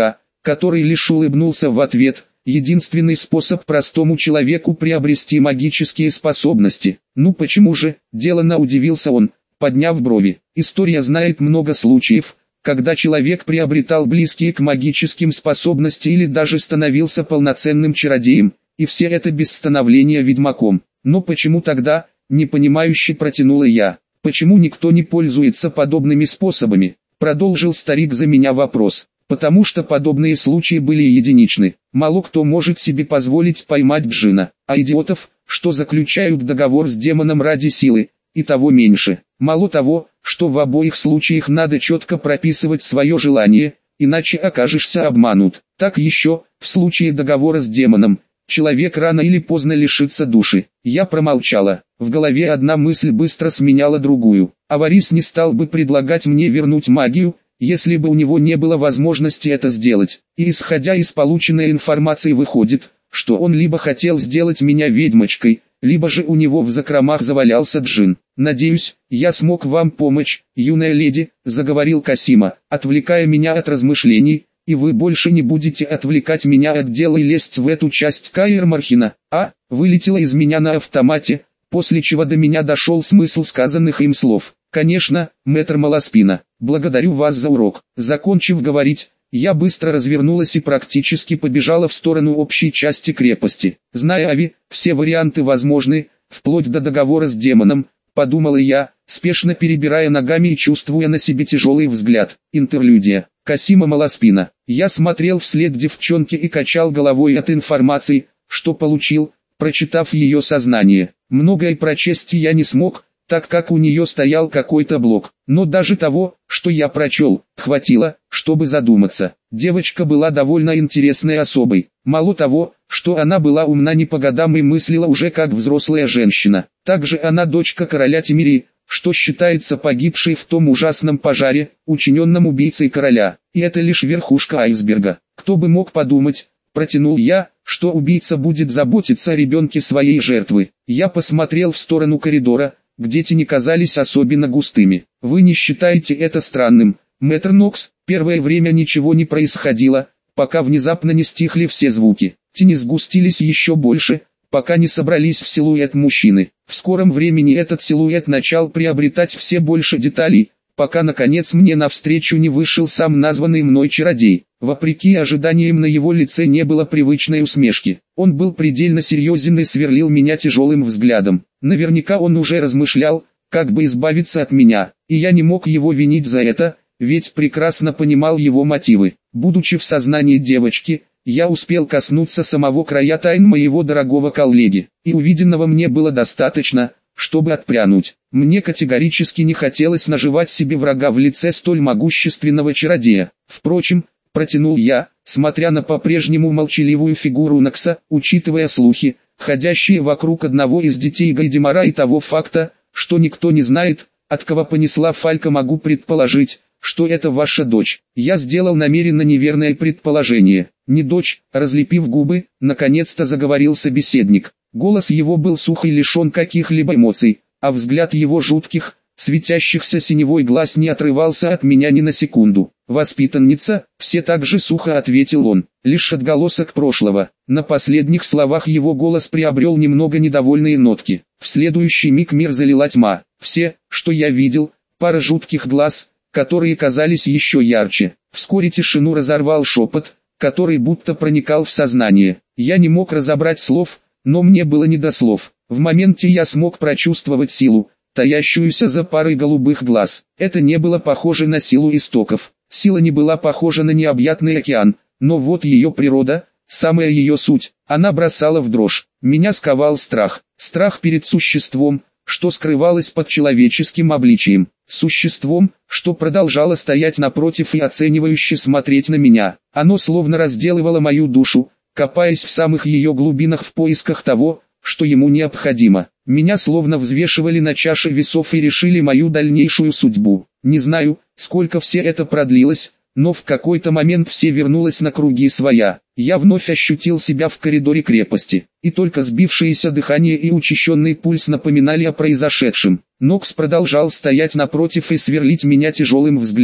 который лишь улыбнулся в ответ. Единственный способ простому человеку приобрести магические способности. Ну почему же, деланно удивился он, подняв брови. История знает много случаев, когда человек приобретал близкие к магическим способностям или даже становился полноценным чародеем, и все это без становления ведьмаком. Но почему тогда, непонимающе протянула я, почему никто не пользуется подобными способами? Продолжил старик за меня вопрос. Потому что подобные случаи были единичны. Мало кто может себе позволить поймать джина, а идиотов, что заключают договор с демоном ради силы, и того меньше. Мало того, что в обоих случаях надо четко прописывать свое желание, иначе окажешься обманут. Так еще, в случае договора с демоном, человек рано или поздно лишится души. Я промолчала. В голове одна мысль быстро сменяла другую. Аварис не стал бы предлагать мне вернуть магию, если бы у него не было возможности это сделать. И исходя из полученной информации выходит, что он либо хотел сделать меня ведьмочкой, либо же у него в закромах завалялся джин. «Надеюсь, я смог вам помочь, юная леди», — заговорил Касима, отвлекая меня от размышлений, «и вы больше не будете отвлекать меня от дела и лезть в эту часть Каир Мархина». Вылетело из меня на автомате, после чего до меня дошел смысл сказанных им слов. «Конечно, мэтр Маласпина, благодарю вас за урок». Закончив говорить, я быстро развернулась и практически побежала в сторону общей части крепости. Зная Ави, все варианты возможны, вплоть до договора с демоном, подумала я, спешно перебирая ногами и чувствуя на себе тяжелый взгляд. Интерлюдия. Касима Маласпина. Я смотрел вслед девчонке и качал головой от информации, что получил, прочитав ее сознание. Многое прочесть я не смог, так как у нее стоял какой-то блок. Но даже того, что я прочел, хватило, чтобы задуматься. Девочка была довольно интересной особой. Мало того, что она была умна не по годам и мыслила уже как взрослая женщина. Также она дочка короля Тимирии, что считается погибшей в том ужасном пожаре, учиненном убийцей короля. И это лишь верхушка айсберга. Кто бы мог подумать, протянул я, что убийца будет заботиться о ребенке своей жертвы. Я посмотрел в сторону коридора, где тени казались особенно густыми. Вы не считаете это странным, мэтр Нокс? Первое время ничего не происходило, пока внезапно не стихли все звуки. Тени сгустились еще больше, пока не собрались в силуэт мужчины. В скором времени этот силуэт начал приобретать все больше деталей, пока наконец мне навстречу не вышел сам названный мной чародей. Вопреки ожиданиям на его лице не было привычной усмешки. Он был предельно серьезен и сверлил меня тяжелым взглядом. Наверняка он уже размышлял, как бы избавиться от меня, и я не мог его винить за это, ведь прекрасно понимал его мотивы. Будучи в сознании девочки, я успел коснуться самого края тайн моего дорогого коллеги, и увиденного мне было достаточно, чтобы отпрянуть. Мне категорически не хотелось наживать себе врага в лице столь могущественного чародея. Впрочем, протянул я, смотря на по-прежнему молчаливую фигуру Нокса, учитывая слухи, ходящие вокруг одного из детей Гайдемара и того факта, что никто не знает, от кого понесла Фалька, могу предположить, что это ваша дочь. Я сделал намеренно неверное предположение. Не дочь, разлепив губы, наконец-то заговорил собеседник. Голос его был сух и лишен каких-либо эмоций, а взгляд его жутких, светящихся синевой глаз не отрывался от меня ни на секунду. «Воспитанница», все так же сухо ответил он, лишь отголосок прошлого. На последних словах его голос приобрел немного недовольные нотки. В следующий миг мир залила тьма. Все, что я видел, пара жутких глаз, которые казались еще ярче. Вскоре тишину разорвал шепот, который будто проникал в сознание. Я не мог разобрать слов, но мне было не до слов. В моменте я смог прочувствовать силу, таящуюся за парой голубых глаз. Это не было похоже на силу истоков. Сила не была похожа на необъятный океан, но вот ее природа, самая ее суть, она бросала в дрожь. Меня сковал страх. Страх перед существом, что скрывалось под человеческим обличием. Существом, что продолжало стоять напротив и оценивающе смотреть на меня. Оно словно разделывало мою душу, копаясь в самых ее глубинах в поисках того, что ему необходимо. Меня словно взвешивали на чаше весов и решили мою дальнейшую судьбу. Не знаю, сколько все это продлилось, но в какой-то момент все вернулось на круги своя. Я вновь ощутил себя в коридоре крепости, и только сбившееся дыхание и учащенный пульс напоминали о произошедшем. Нокс продолжал стоять напротив и сверлить меня тяжелым взглядом.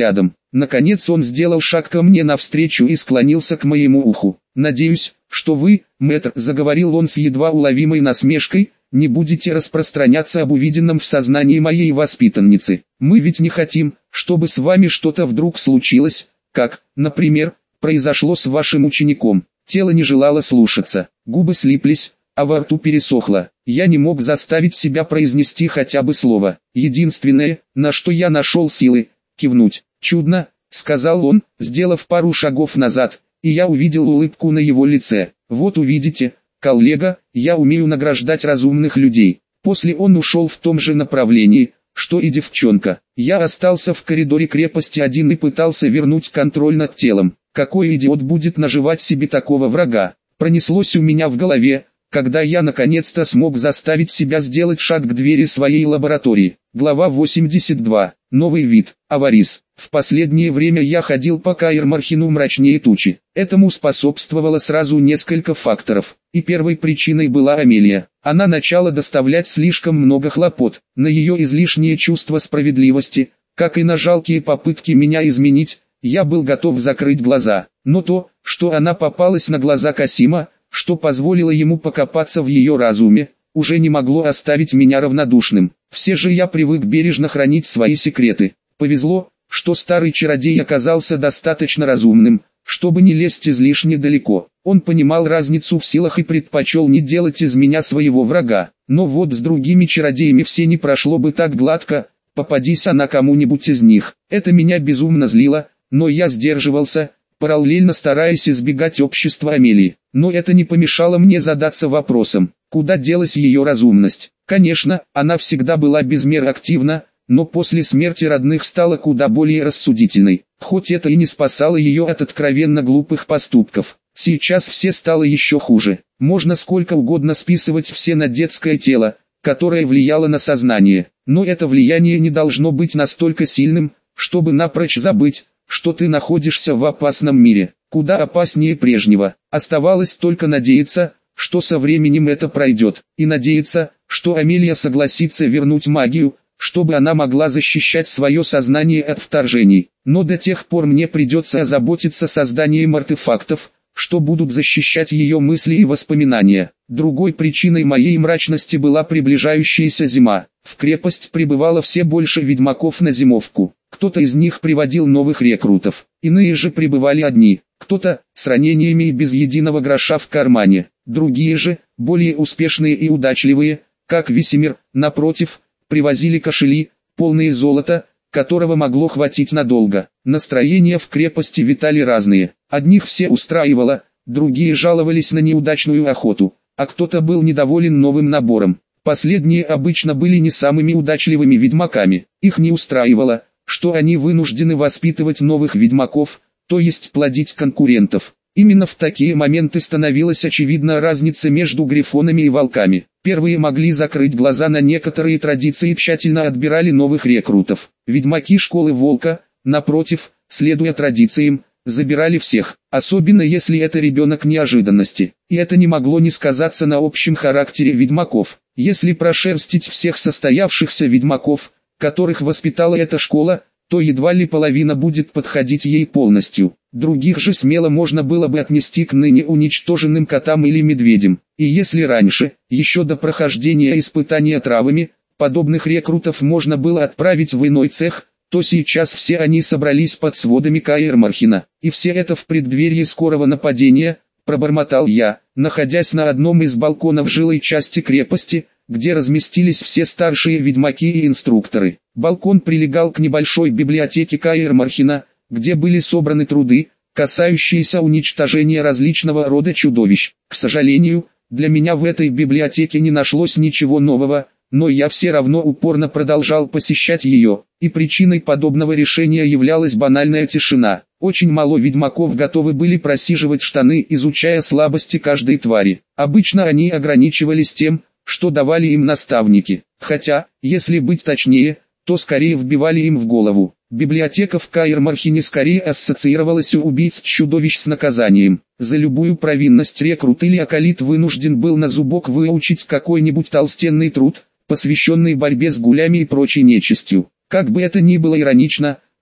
Наконец он сделал шаг ко мне навстречу и склонился к моему уху. «Надеюсь, что вы, мэтр», — заговорил он с едва уловимой насмешкой, — «не будете распространяться об увиденном в сознании моей воспитанницы. Мы ведь не хотим, чтобы с вами что-то вдруг случилось, как, например, произошло с вашим учеником». Тело не желало слушаться, губы слиплись, а во рту пересохло. Я не мог заставить себя произнести хотя бы слово. Единственное, на что я нашел силы, кивнуть. «Чудно», — сказал он, сделав пару шагов назад, и я увидел улыбку на его лице. «Вот увидите, коллега, я умею награждать разумных людей». После он ушел в том же направлении, что и девчонка. Я остался в коридоре крепости один и пытался вернуть контроль над телом. Какой идиот будет наживать себе такого врага? Пронеслось у меня в голове, когда я наконец-то смог заставить себя сделать шаг к двери своей лаборатории. Глава 82. Новый вид. Аварис. В последнее время я ходил по Каэр-Мархину мрачнее тучи. Этому способствовало сразу несколько факторов. И первой причиной была Амелия. Она начала доставлять слишком много хлопот. На ее излишнее чувство справедливости, как и на жалкие попытки меня изменить, я был готов закрыть глаза. Но то, что она попалась на глаза Касима, что позволило ему покопаться в ее разуме, уже не могло оставить меня равнодушным. Все же я привык бережно хранить свои секреты. Повезло, что старый чародей оказался достаточно разумным, чтобы не лезть излишне далеко. Он понимал разницу в силах и предпочел не делать из меня своего врага. Но вот с другими чародеями все не прошло бы так гладко, попадись она кому-нибудь из них. Это меня безумно злило, но я сдерживался, параллельно стараясь избегать общества Амелии. Но это не помешало мне задаться вопросом, куда делась ее разумность. Конечно, она всегда была без мер активна, но после смерти родных стала куда более рассудительной. Хоть это и не спасало ее от откровенно глупых поступков. Сейчас все стало еще хуже. Можно сколько угодно списывать все на детское тело, которое влияло на сознание. Но это влияние не должно быть настолько сильным, чтобы напрочь забыть, что ты находишься в опасном мире, куда опаснее прежнего. Оставалось только надеяться, что со временем это пройдет, и надеяться, что Амелия согласится вернуть магию, чтобы она могла защищать свое сознание от вторжений. Но до тех пор мне придется озаботиться созданием артефактов, что будут защищать ее мысли и воспоминания. Другой причиной моей мрачности была приближающаяся зима. В крепость прибывало все больше ведьмаков на зимовку. Кто-то из них приводил новых рекрутов, иные же прибывали одни, кто-то с ранениями и без единого гроша в кармане. Другие же, более успешные и удачливые, как Весемир, напротив, привозили кошели, полные золота, которого могло хватить надолго. Настроения в крепости витали разные. Одних все устраивало, другие жаловались на неудачную охоту, а кто-то был недоволен новым набором. Последние обычно были не самыми удачливыми ведьмаками. Их не устраивало, что они вынуждены воспитывать новых ведьмаков, то есть плодить конкурентов. Именно в такие моменты становилась очевидна разница между грифонами и волками. Первые могли закрыть глаза на некоторые традиции и тщательно отбирали новых рекрутов. Ведьмаки школы волка, напротив, следуя традициям, забирали всех, особенно если это ребенок неожиданности. И это не могло не сказаться на общем характере ведьмаков. Если прошерстить всех состоявшихся ведьмаков, которых воспитала эта школа, то едва ли половина будет подходить ей полностью. Других же смело можно было бы отнести к ныне уничтоженным котам или медведям. И если раньше, еще до прохождения испытания травами, подобных рекрутов можно было отправить в иной цех, то сейчас все они собрались под сводами Каэр-Мархина. И все это в преддверии скорого нападения, пробормотал я, находясь на одном из балконов жилой части крепости, где разместились все старшие ведьмаки и инструкторы. Балкон прилегал к небольшой библиотеке Каэр-Мархина, где были собраны труды, касающиеся уничтожения различного рода чудовищ. К сожалению, для меня в этой библиотеке не нашлось ничего нового, но я все равно упорно продолжал посещать ее, и причиной подобного решения являлась банальная тишина. Очень мало ведьмаков готовы были просиживать штаны, изучая слабости каждой твари. Обычно они ограничивались тем, что давали им наставники, хотя, если быть точнее, то скорее вбивали им в голову. Библиотека в Каэр-Мархине скорее ассоциировалась у убийц чудовищ с наказанием. За любую провинность рекрут или акалит вынужден был на зубок выучить какой-нибудь толстенный труд, посвященный борьбе с гулями и прочей нечистью. Как бы это ни было иронично,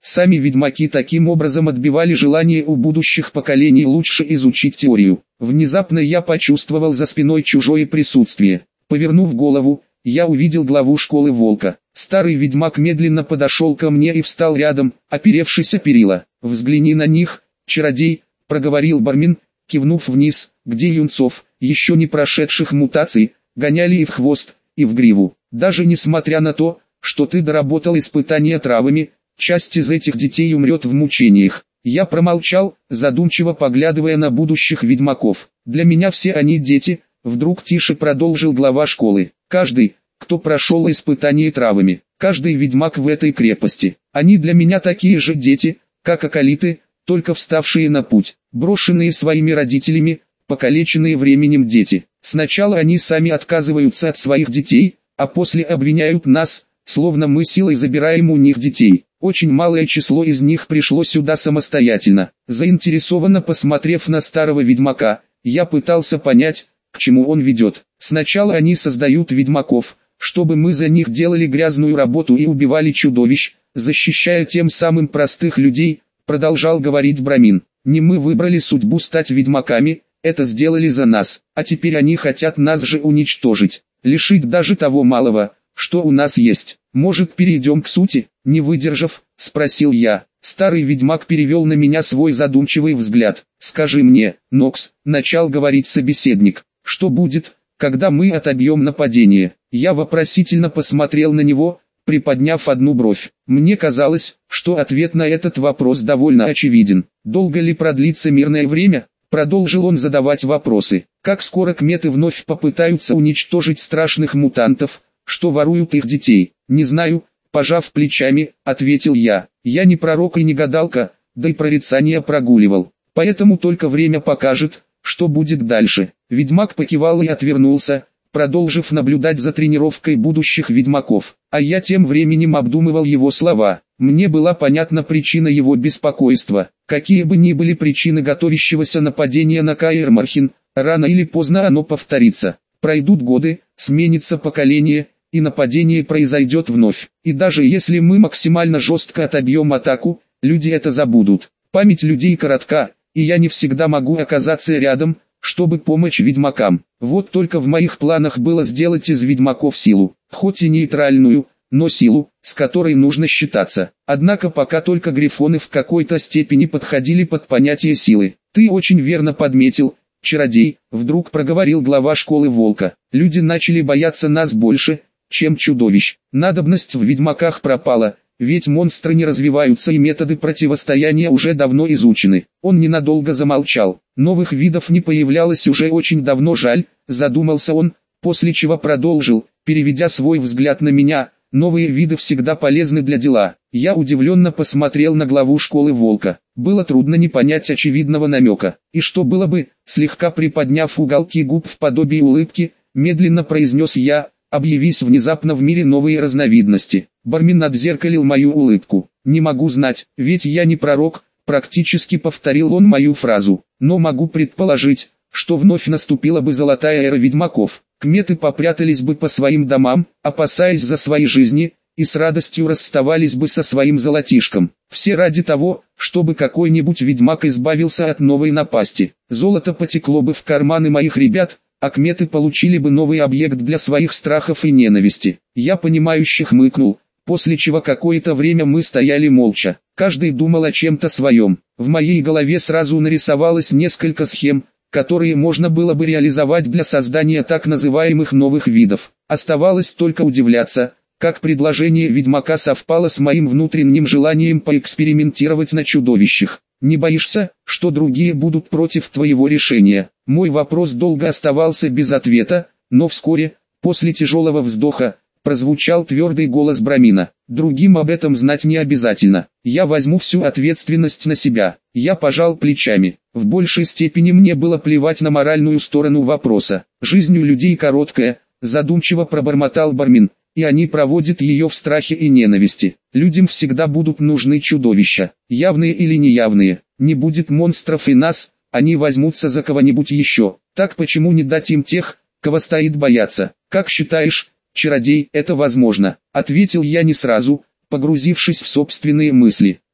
Сами ведьмаки таким образом отбивали желание у будущих поколений лучше изучить теорию. Внезапно я почувствовал за спиной чужое присутствие. Повернув голову, я увидел главу школы Волка. Старый ведьмак медленно подошел ко мне и встал рядом, оперевшись о перила. «Взгляни на них, чародей», — проговорил Бармин, кивнув вниз, где юнцов, еще не прошедших мутаций, гоняли и в хвост, и в гриву. Даже несмотря на то, что ты доработал испытания травами, часть из этих детей умрет в мучениях. Я промолчал, задумчиво поглядывая на будущих ведьмаков. Для меня все они дети, вдруг тише продолжил глава школы. Каждый, кто прошел испытание травами, каждый ведьмак в этой крепости. Они для меня такие же дети, как акалиты, только вставшие на путь, брошенные своими родителями, покалеченные временем дети. Сначала они сами отказываются от своих детей, а после обвиняют нас, словно мы силой забираем у них детей. Очень малое число из них пришло сюда самостоятельно. Заинтересованно посмотрев на старого ведьмака, я пытался понять, к чему он ведет. Сначала они создают ведьмаков, чтобы мы за них делали грязную работу и убивали чудовищ, защищая тем самым простых людей, продолжал говорить Брамин. Не мы выбрали судьбу стать ведьмаками, это сделали за нас, а теперь они хотят нас же уничтожить, лишить даже того малого, что у нас есть. Может, перейдем к сути? Не выдержав, спросил я. Старый ведьмак перевел на меня свой задумчивый взгляд. Скажи мне, Нокс, начал говорить собеседник, что будет, когда мы отобьем нападение? Я вопросительно посмотрел на него, приподняв одну бровь. Мне казалось, что ответ на этот вопрос довольно очевиден. Долго ли продлится мирное время? Продолжил он задавать вопросы. Как скоро кметы вновь попытаются уничтожить страшных мутантов, что воруют их детей? Не знаю, пожав плечами, ответил я. Я не пророк и не гадалка, да и прорицания прогуливал. Поэтому только время покажет, что будет дальше. Ведьмак покивал и отвернулся, продолжив наблюдать за тренировкой будущих ведьмаков. А я тем временем обдумывал его слова. Мне была понятна причина его беспокойства. Какие бы ни были причины готовящегося нападения на Каэр Мархин, рано или поздно оно повторится. Пройдут годы, сменится поколение, и нападение произойдет вновь. И даже если мы максимально жестко отобьем атаку, люди это забудут. Память людей коротка, и я не всегда могу оказаться рядом, чтобы помочь ведьмакам. Вот только в моих планах было сделать из ведьмаков силу, хоть и нейтральную, но силу, с которой нужно считаться. Однако пока только грифоны в какой-то степени подходили под понятие силы. Ты очень верно подметил, чародей, вдруг проговорил глава школы Волка. Люди начали бояться нас больше, чем чудовищ. Надобность в ведьмаках пропала, ведь монстры не развиваются и методы противостояния уже давно изучены. Он ненадолго замолчал. Новых видов не появлялось уже очень давно, жаль, задумался он, после чего продолжил, переведя свой взгляд на меня. Новые виды всегда полезны для дела. Я удивленно посмотрел на главу школы Волка. Было трудно не понять очевидного намека. И что было бы, слегка приподняв уголки губ в подобии улыбки, медленно произнес я, объявись внезапно в мире новые разновидности. Бармин отзеркалил мою улыбку. Не могу знать, ведь я не пророк, практически повторил он мою фразу. Но могу предположить, что вновь наступила бы золотая эра ведьмаков. Кметы попрятались бы по своим домам, опасаясь за свои жизни, и с радостью расставались бы со своим золотишком. Все ради того, чтобы какой-нибудь ведьмак избавился от новой напасти. Золото потекло бы в карманы моих ребят, а кметы получили бы новый объект для своих страхов и ненависти. Я понимающе хмыкнул, после чего какое-то время мы стояли молча. Каждый думал о чем-то своем. В моей голове сразу нарисовалось несколько схем, которые можно было бы реализовать для создания так называемых новых видов. Оставалось только удивляться, как предложение ведьмака совпало с моим внутренним желанием поэкспериментировать на чудовищах. Не боишься, что другие будут против твоего решения? Мой вопрос долго оставался без ответа, но вскоре, после тяжелого вздоха, прозвучал твердый голос Брамина. Другим об этом знать не обязательно. Я возьму всю ответственность на себя. Я пожал плечами. В большей степени мне было плевать на моральную сторону вопроса. Жизнь у людей короткая, задумчиво пробормотал Бармин, и они проводят ее в страхе и ненависти. Людям всегда будут нужны чудовища, явные или неявные. Не будет монстров и нас, они возьмутся за кого-нибудь еще. Так почему не дать им тех, кого стоит бояться? Как считаешь, чародей, это возможно? Ответил я не сразу, погрузившись в собственные мысли.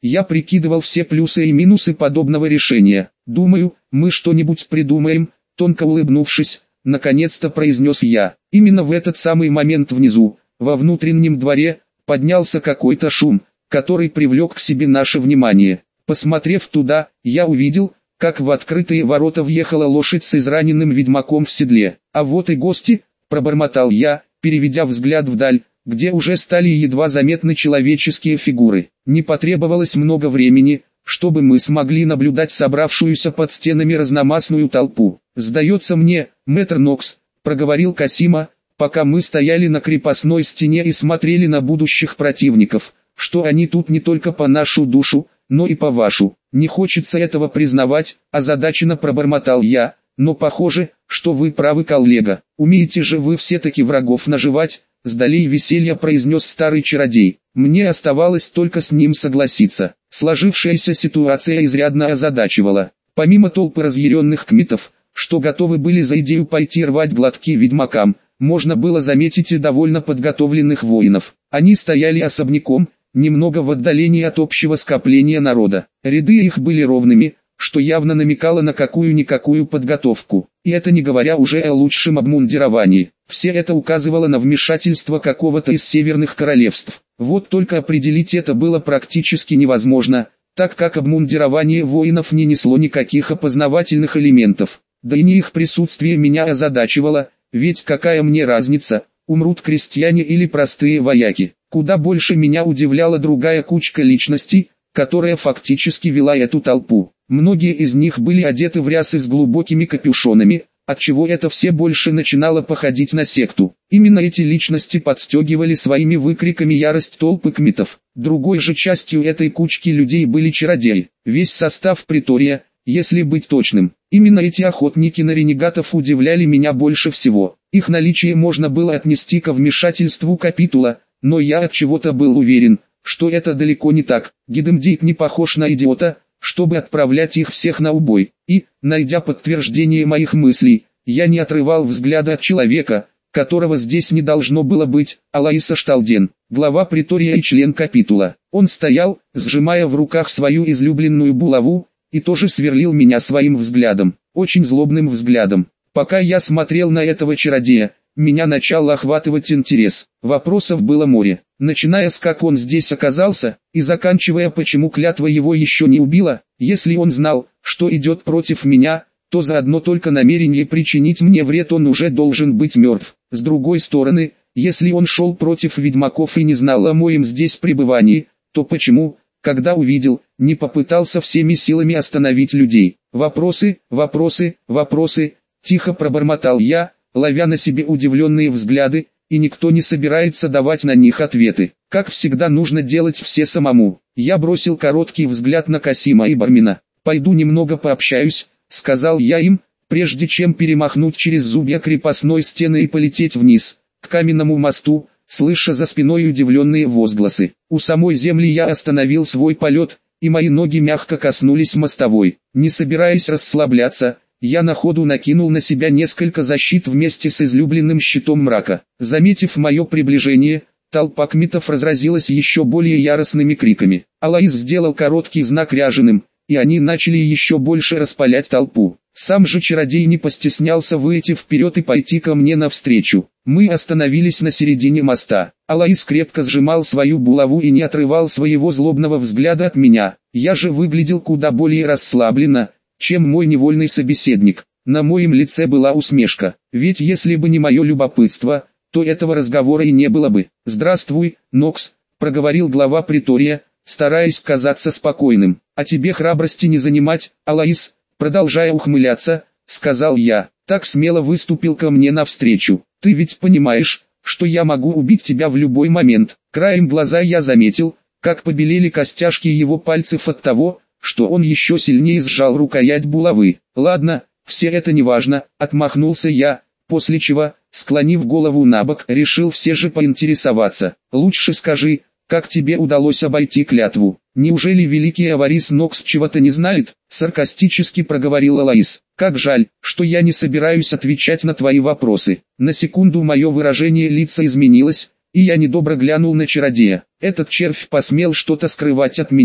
Я прикидывал все плюсы и минусы подобного решения. Думаю, мы что-нибудь придумаем, тонко улыбнувшись, наконец-то произнес я. Именно в этот самый момент внизу, во внутреннем дворе, поднялся какой-то шум, который привлек к себе наше внимание. Посмотрев туда, я увидел, как в открытые ворота въехала лошадь с израненным ведьмаком в седле. А вот и гости, пробормотал я, переведя взгляд вдаль, где уже стали едва заметны человеческие фигуры. Не потребовалось много времени, чтобы мы смогли наблюдать собравшуюся под стенами разномастную толпу. «Сдается мне, мэтр Нокс», — проговорил Касима, пока мы стояли на крепостной стене и смотрели на будущих противников, «что они тут не только по нашу душу, но и по вашу. Не хочется этого признавать», — озадаченно пробормотал я, «но похоже, что вы правы, коллега. Умеете же вы все-таки врагов наживать», — с долей веселья произнес старый чародей. Мне оставалось только с ним согласиться. Сложившаяся ситуация изрядно озадачивала. Помимо толпы разъяренных кмитов, что готовы были за идею пойти рвать глотки ведьмакам, можно было заметить и довольно подготовленных воинов. Они стояли особняком, немного в отдалении от общего скопления народа. Ряды их были ровными, что явно намекало на какую-никакую подготовку. И это не говоря уже о лучшем обмундировании. Все это указывало на вмешательство какого-то из северных королевств. Вот только определить это было практически невозможно, так как обмундирование воинов не несло никаких опознавательных элементов. Да и не их присутствие меня озадачивало, ведь какая мне разница, умрут крестьяне или простые вояки. Куда больше меня удивляла другая кучка личностей, которая фактически вела эту толпу. Многие из них были одеты в рясы с глубокими капюшонами, отчего это все больше начинало походить на секту. Именно эти личности подстегивали своими выкриками ярость толпы кмитов. Другой же частью этой кучки людей были чародеи. Весь состав притория, если быть точным. Именно эти охотники на ренегатов удивляли меня больше всего. Их наличие можно было отнести ко вмешательству капитула, но я от чего-то был уверен, что это далеко не так. Гидемдейт не похож на идиота, чтобы отправлять их всех на убой. И, найдя подтверждение моих мыслей, я не отрывал взгляда от человека, которого здесь не должно было быть, Алаис Шталден, глава притория и член капитула. Он стоял, сжимая в руках свою излюбленную булаву, и тоже сверлил меня своим взглядом, очень злобным взглядом. Пока я смотрел на этого чародея, меня начал охватывать интерес. Вопросов было море, начиная с как он здесь оказался, и заканчивая почему клятва его еще не убила. Если он знал, что идет против меня, то за одно только намерение причинить мне вред он уже должен быть мертв. С другой стороны, если он шел против ведьмаков и не знал о моем здесь пребывании, то почему, когда увидел, не попытался всеми силами остановить людей? Вопросы, вопросы, вопросы, тихо пробормотал я, ловя на себе удивленные взгляды, и никто не собирается давать на них ответы. Как всегда нужно делать все самому. Я бросил короткий взгляд на Касима и Бармина. «Пойду немного пообщаюсь», — сказал я им, прежде чем перемахнуть через зубья крепостной стены и полететь вниз, к каменному мосту, слыша за спиной удивленные возгласы. У самой земли я остановил свой полет, и мои ноги мягко коснулись мостовой. Не собираясь расслабляться, я на ходу накинул на себя несколько защит вместе с излюбленным щитом мрака. Заметив мое приближение, толпа кмитов разразилась еще более яростными криками. Алаис сделал короткий знак ряженым, и они начали еще больше распалять толпу. Сам же чародей не постеснялся выйти вперед и пойти ко мне навстречу. Мы остановились на середине моста. Алаис крепко сжимал свою булаву и не отрывал своего злобного взгляда от меня. Я же выглядел куда более расслабленно, чем мой невольный собеседник. На моем лице была усмешка, ведь если бы не мое любопытство, то этого разговора и не было бы. «Здравствуй, Нокс», — проговорил глава притория, стараясь казаться спокойным. «А тебе храбрости не занимать, Алаис», продолжая ухмыляться, сказал я, так смело выступил ко мне навстречу. «Ты ведь понимаешь, что я могу убить тебя в любой момент». Краем глаза я заметил, как побелели костяшки его пальцев от того, что он еще сильнее сжал рукоять булавы. «Ладно, все это не важно», — отмахнулся я, после чего, склонив голову набок, решил все же поинтересоваться. «Лучше скажи, как тебе удалось обойти клятву? Неужели великий Аварис Нокс чего-то не знает?» — саркастически проговорил Алаис. «Как жаль, что я не собираюсь отвечать на твои вопросы». На секунду мое выражение лица изменилось, и я недобро глянул на чародея. Этот червь посмел что-то скрывать от меня.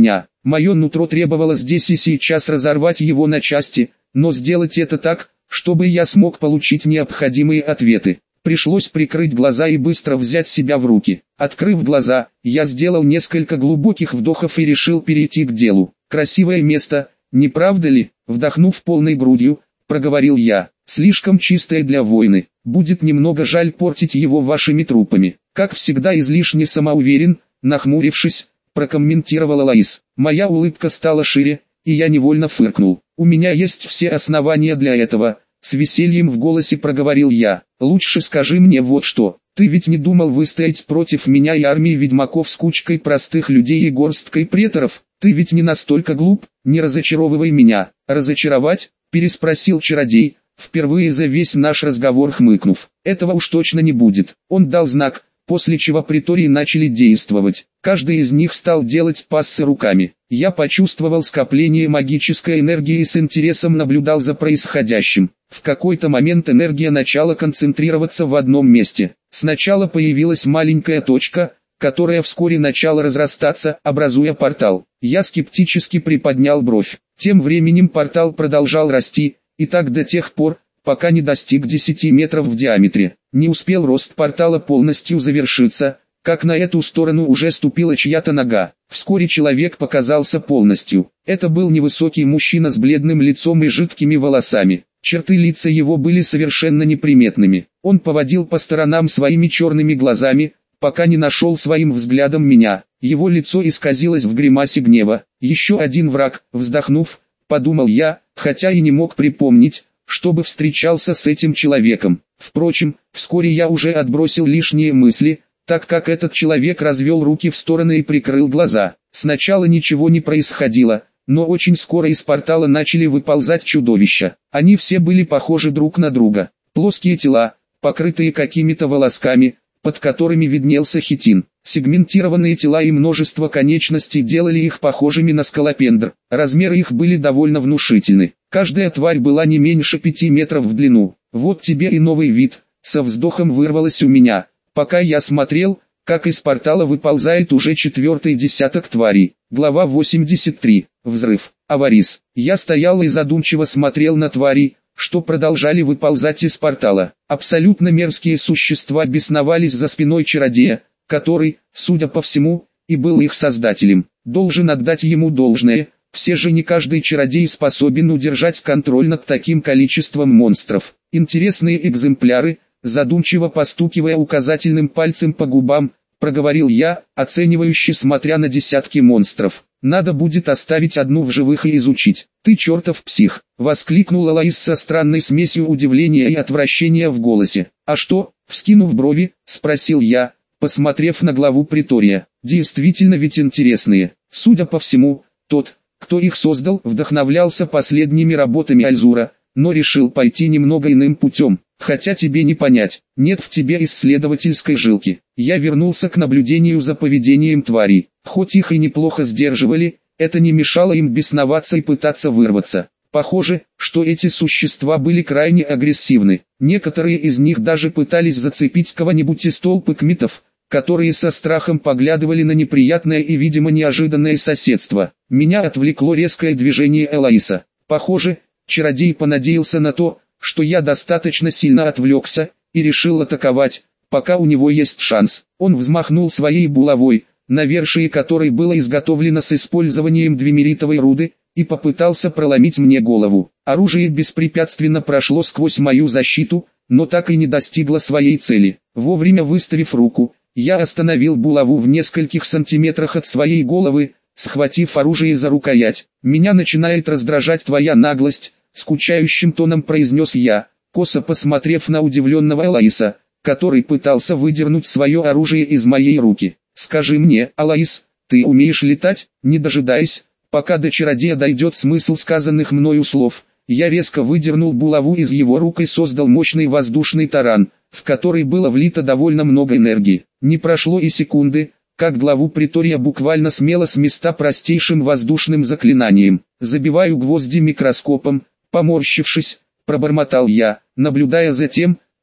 Мое нутро требовало здесь и сейчас разорвать его на части, но сделать это так, чтобы я смог получить необходимые ответы. Пришлось прикрыть глаза и быстро взять себя в руки. Открыв глаза, я сделал несколько глубоких вдохов и решил перейти к делу. Красивое место, не правда ли? Вдохнув полной грудью, проговорил я. Слишком чистое для войны. Будет немного жаль портить его вашими трупами. Как всегда излишне самоуверен, нахмурившись, прокомментировала Лаис. Моя улыбка стала шире, и я невольно фыркнул. У меня есть все основания для этого. С весельем в голосе проговорил я. Лучше скажи мне вот что. Ты ведь не думал выстоять против меня и армии ведьмаков с кучкой простых людей и горсткой преторов? Ты ведь не настолько глуп, не разочаровывай меня. Разочаровать? Переспросил чародей, впервые за весь наш разговор хмыкнув. Этого уж точно не будет. Он дал знак, после чего притории начали действовать. Каждый из них стал делать пассы руками. Я почувствовал скопление магической энергии и с интересом наблюдал за происходящим. В какой-то момент энергия начала концентрироваться в одном месте. Сначала появилась маленькая точка, которая вскоре начала разрастаться, образуя портал. Я скептически приподнял бровь. Тем временем портал продолжал расти, и так до тех пор, пока не достиг 10 метров в диаметре. Не успел рост портала полностью завершиться, как на эту сторону уже ступила чья-то нога. Вскоре человек показался полностью. Это был невысокий мужчина с бледным лицом и жидкими волосами. Черты лица его были совершенно неприметными. Он поводил по сторонам своими черными глазами, пока не нашел своим взглядом меня. Его лицо исказилось в гримасе гнева. Еще один враг, вздохнув, подумал я, хотя и не мог припомнить, чтобы встречался с этим человеком. Впрочем, вскоре я уже отбросил лишние мысли, так как этот человек развел руки в стороны и прикрыл глаза. Сначала ничего не происходило, но очень скоро из портала начали выползать чудовища. Они все были похожи друг на друга. Плоские тела, покрытые какими-то волосками, под которыми виднелся хитин. Сегментированные тела и множество конечностей делали их похожими на скалопендр. Размеры их были довольно внушительны. Каждая тварь была не меньше 5 метров в длину. Вот тебе и новый вид, со вздохом вырвалось у меня, пока я смотрел, как из портала выползает уже 4-й десяток тварей. Глава 83. Взрыв. Аварис. Я стоял и задумчиво смотрел на тварей, что продолжали выползать из портала. Абсолютно мерзкие существа бесновались за спиной чародея, который, судя по всему, и был их создателем. Должен отдать ему должное, все же не каждый чародей способен удержать контроль над таким количеством монстров. Интересные экземпляры, задумчиво постукивая указательным пальцем по губам, проговорил я, оценивающе смотря на десятки монстров. Надо будет оставить одну в живых и изучить. Ты чертов псих, воскликнула Лаис со странной смесью удивления и отвращения в голосе. А что, вскинув брови, спросил я, посмотрев на главу притория. Действительно ведь интересные. Судя по всему, тот, кто их создал, вдохновлялся последними работами Альзура, но решил пойти немного иным путем. Хотя тебе не понять, нет в тебе исследовательской жилки. Я вернулся к наблюдению за поведением тварей. Хоть их и неплохо сдерживали, это не мешало им бесноваться и пытаться вырваться. Похоже, что эти существа были крайне агрессивны. Некоторые из них даже пытались зацепить кого-нибудь из толпы кмитов, которые со страхом поглядывали на неприятное и видимо неожиданное соседство. Меня отвлекло резкое движение Элаиса. Похоже, чародей понадеялся на то, что я достаточно сильно отвлекся, и решил атаковать, пока у него есть шанс. Он взмахнул своей булавой, навершие которой было изготовлено с использованием двемеритовой руды, и попытался проломить мне голову. Оружие беспрепятственно прошло сквозь мою защиту, но так и не достигло своей цели. Вовремя выставив руку, я остановил булаву в нескольких сантиметрах от своей головы, схватив оружие за рукоять. «Меня начинает раздражать твоя наглость», — скучающим тоном произнес я, косо посмотрев на удивленного Элаиса, который пытался выдернуть свое оружие из моей руки. «Скажи мне, Элаис, ты умеешь летать?» Не дожидаясь, пока до чародея дойдет смысл сказанных мною слов, я резко выдернул булаву из его рук и создал мощный воздушный таран, в который было влито довольно много энергии. Не прошло и секунды, как главу притория буквально смело с места простейшим воздушным заклинанием. «Забиваю гвозди микроскопом», поморщившись, пробормотал я, наблюдая за тем,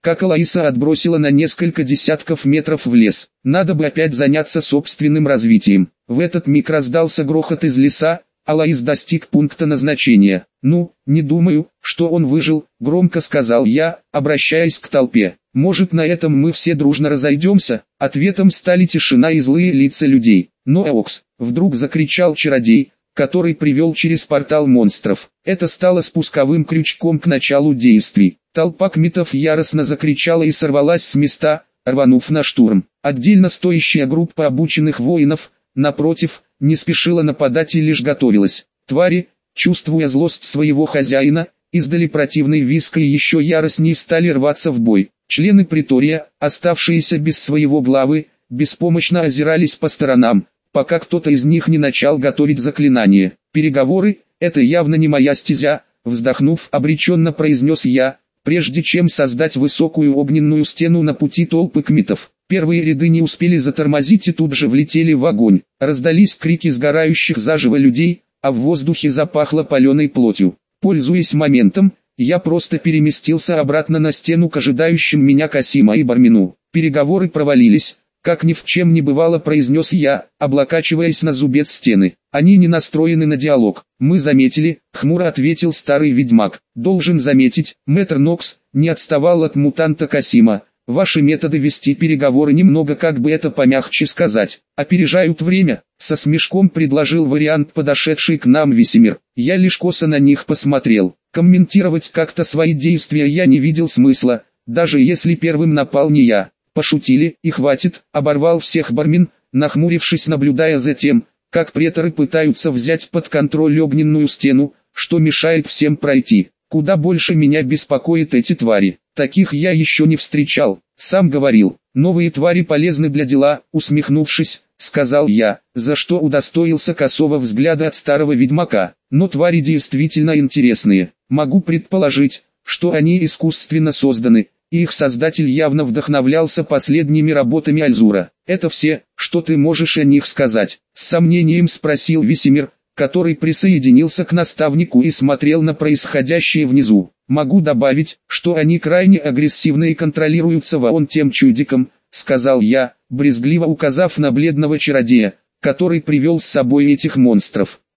как Алаиса отбросила на несколько десятков метров в лес. Надо бы опять заняться собственным развитием. В этот миг раздался грохот из леса, Алаис достиг пункта назначения. «Ну, не думаю, что он выжил», — громко сказал я, обращаясь к толпе. «Может, на этом мы все дружно разойдемся?» Ответом стали тишина и злые лица людей. «Но Окс!» — вдруг закричал чародей, который привел через портал монстров. Это стало спусковым крючком к началу действий. Толпа кметов яростно закричала и сорвалась с места, рванув на штурм. Отдельно стоящая группа обученных воинов, напротив, не спешила нападать и лишь готовилась. Твари, чувствуя злость своего хозяина, издали противный визг и еще яростнее стали рваться в бой. Члены притория, оставшиеся без своего главы, беспомощно озирались по сторонам, пока кто-то из них не начал готовить заклинание. «Переговоры — это явно не моя стезя», — вздохнув, обреченно произнес я, прежде чем создать высокую огненную стену на пути толпы кметов. Первые ряды не успели затормозить и тут же влетели в огонь. Раздались крики сгорающих заживо людей, а в воздухе запахло паленой плотью. Пользуясь моментом, я просто переместился обратно на стену к ожидающим меня Касима и Бармину. Переговоры провалились, как ни в чем не бывало, произнес я, облокачиваясь на зубец стены. Они не настроены на диалог. Мы заметили, хмуро ответил старый ведьмак. Должен заметить, мэтр Нокс не отставал от мутанта Касима. Ваши методы вести переговоры немного, как бы это помягче сказать, опережают время, со смешком предложил вариант подошедший к нам Весемир. Я лишь косо на них посмотрел. Комментировать как-то свои действия я не видел смысла, даже если первым напал не я. Пошутили, и хватит, оборвал всех Бармин, нахмурившись, наблюдая за тем, как преторы пытаются взять под контроль огненную стену, что мешает всем пройти. Куда больше меня беспокоят эти твари. Таких я еще не встречал. Сам говорил, новые твари полезны для дела, усмехнувшись, сказал я, за что удостоился косого взгляда от старого ведьмака. Но твари действительно интересные. Могу предположить, что они искусственно созданы, и их создатель явно вдохновлялся последними работами Альзура. Это все, что ты можешь о них сказать? С сомнением спросил Весемир, который присоединился к наставнику и смотрел на происходящее внизу. Могу добавить, что они крайне агрессивны и контролируются вон тем чудиком, сказал я, брезгливо указав на бледного чародея, который привел с собой этих монстров.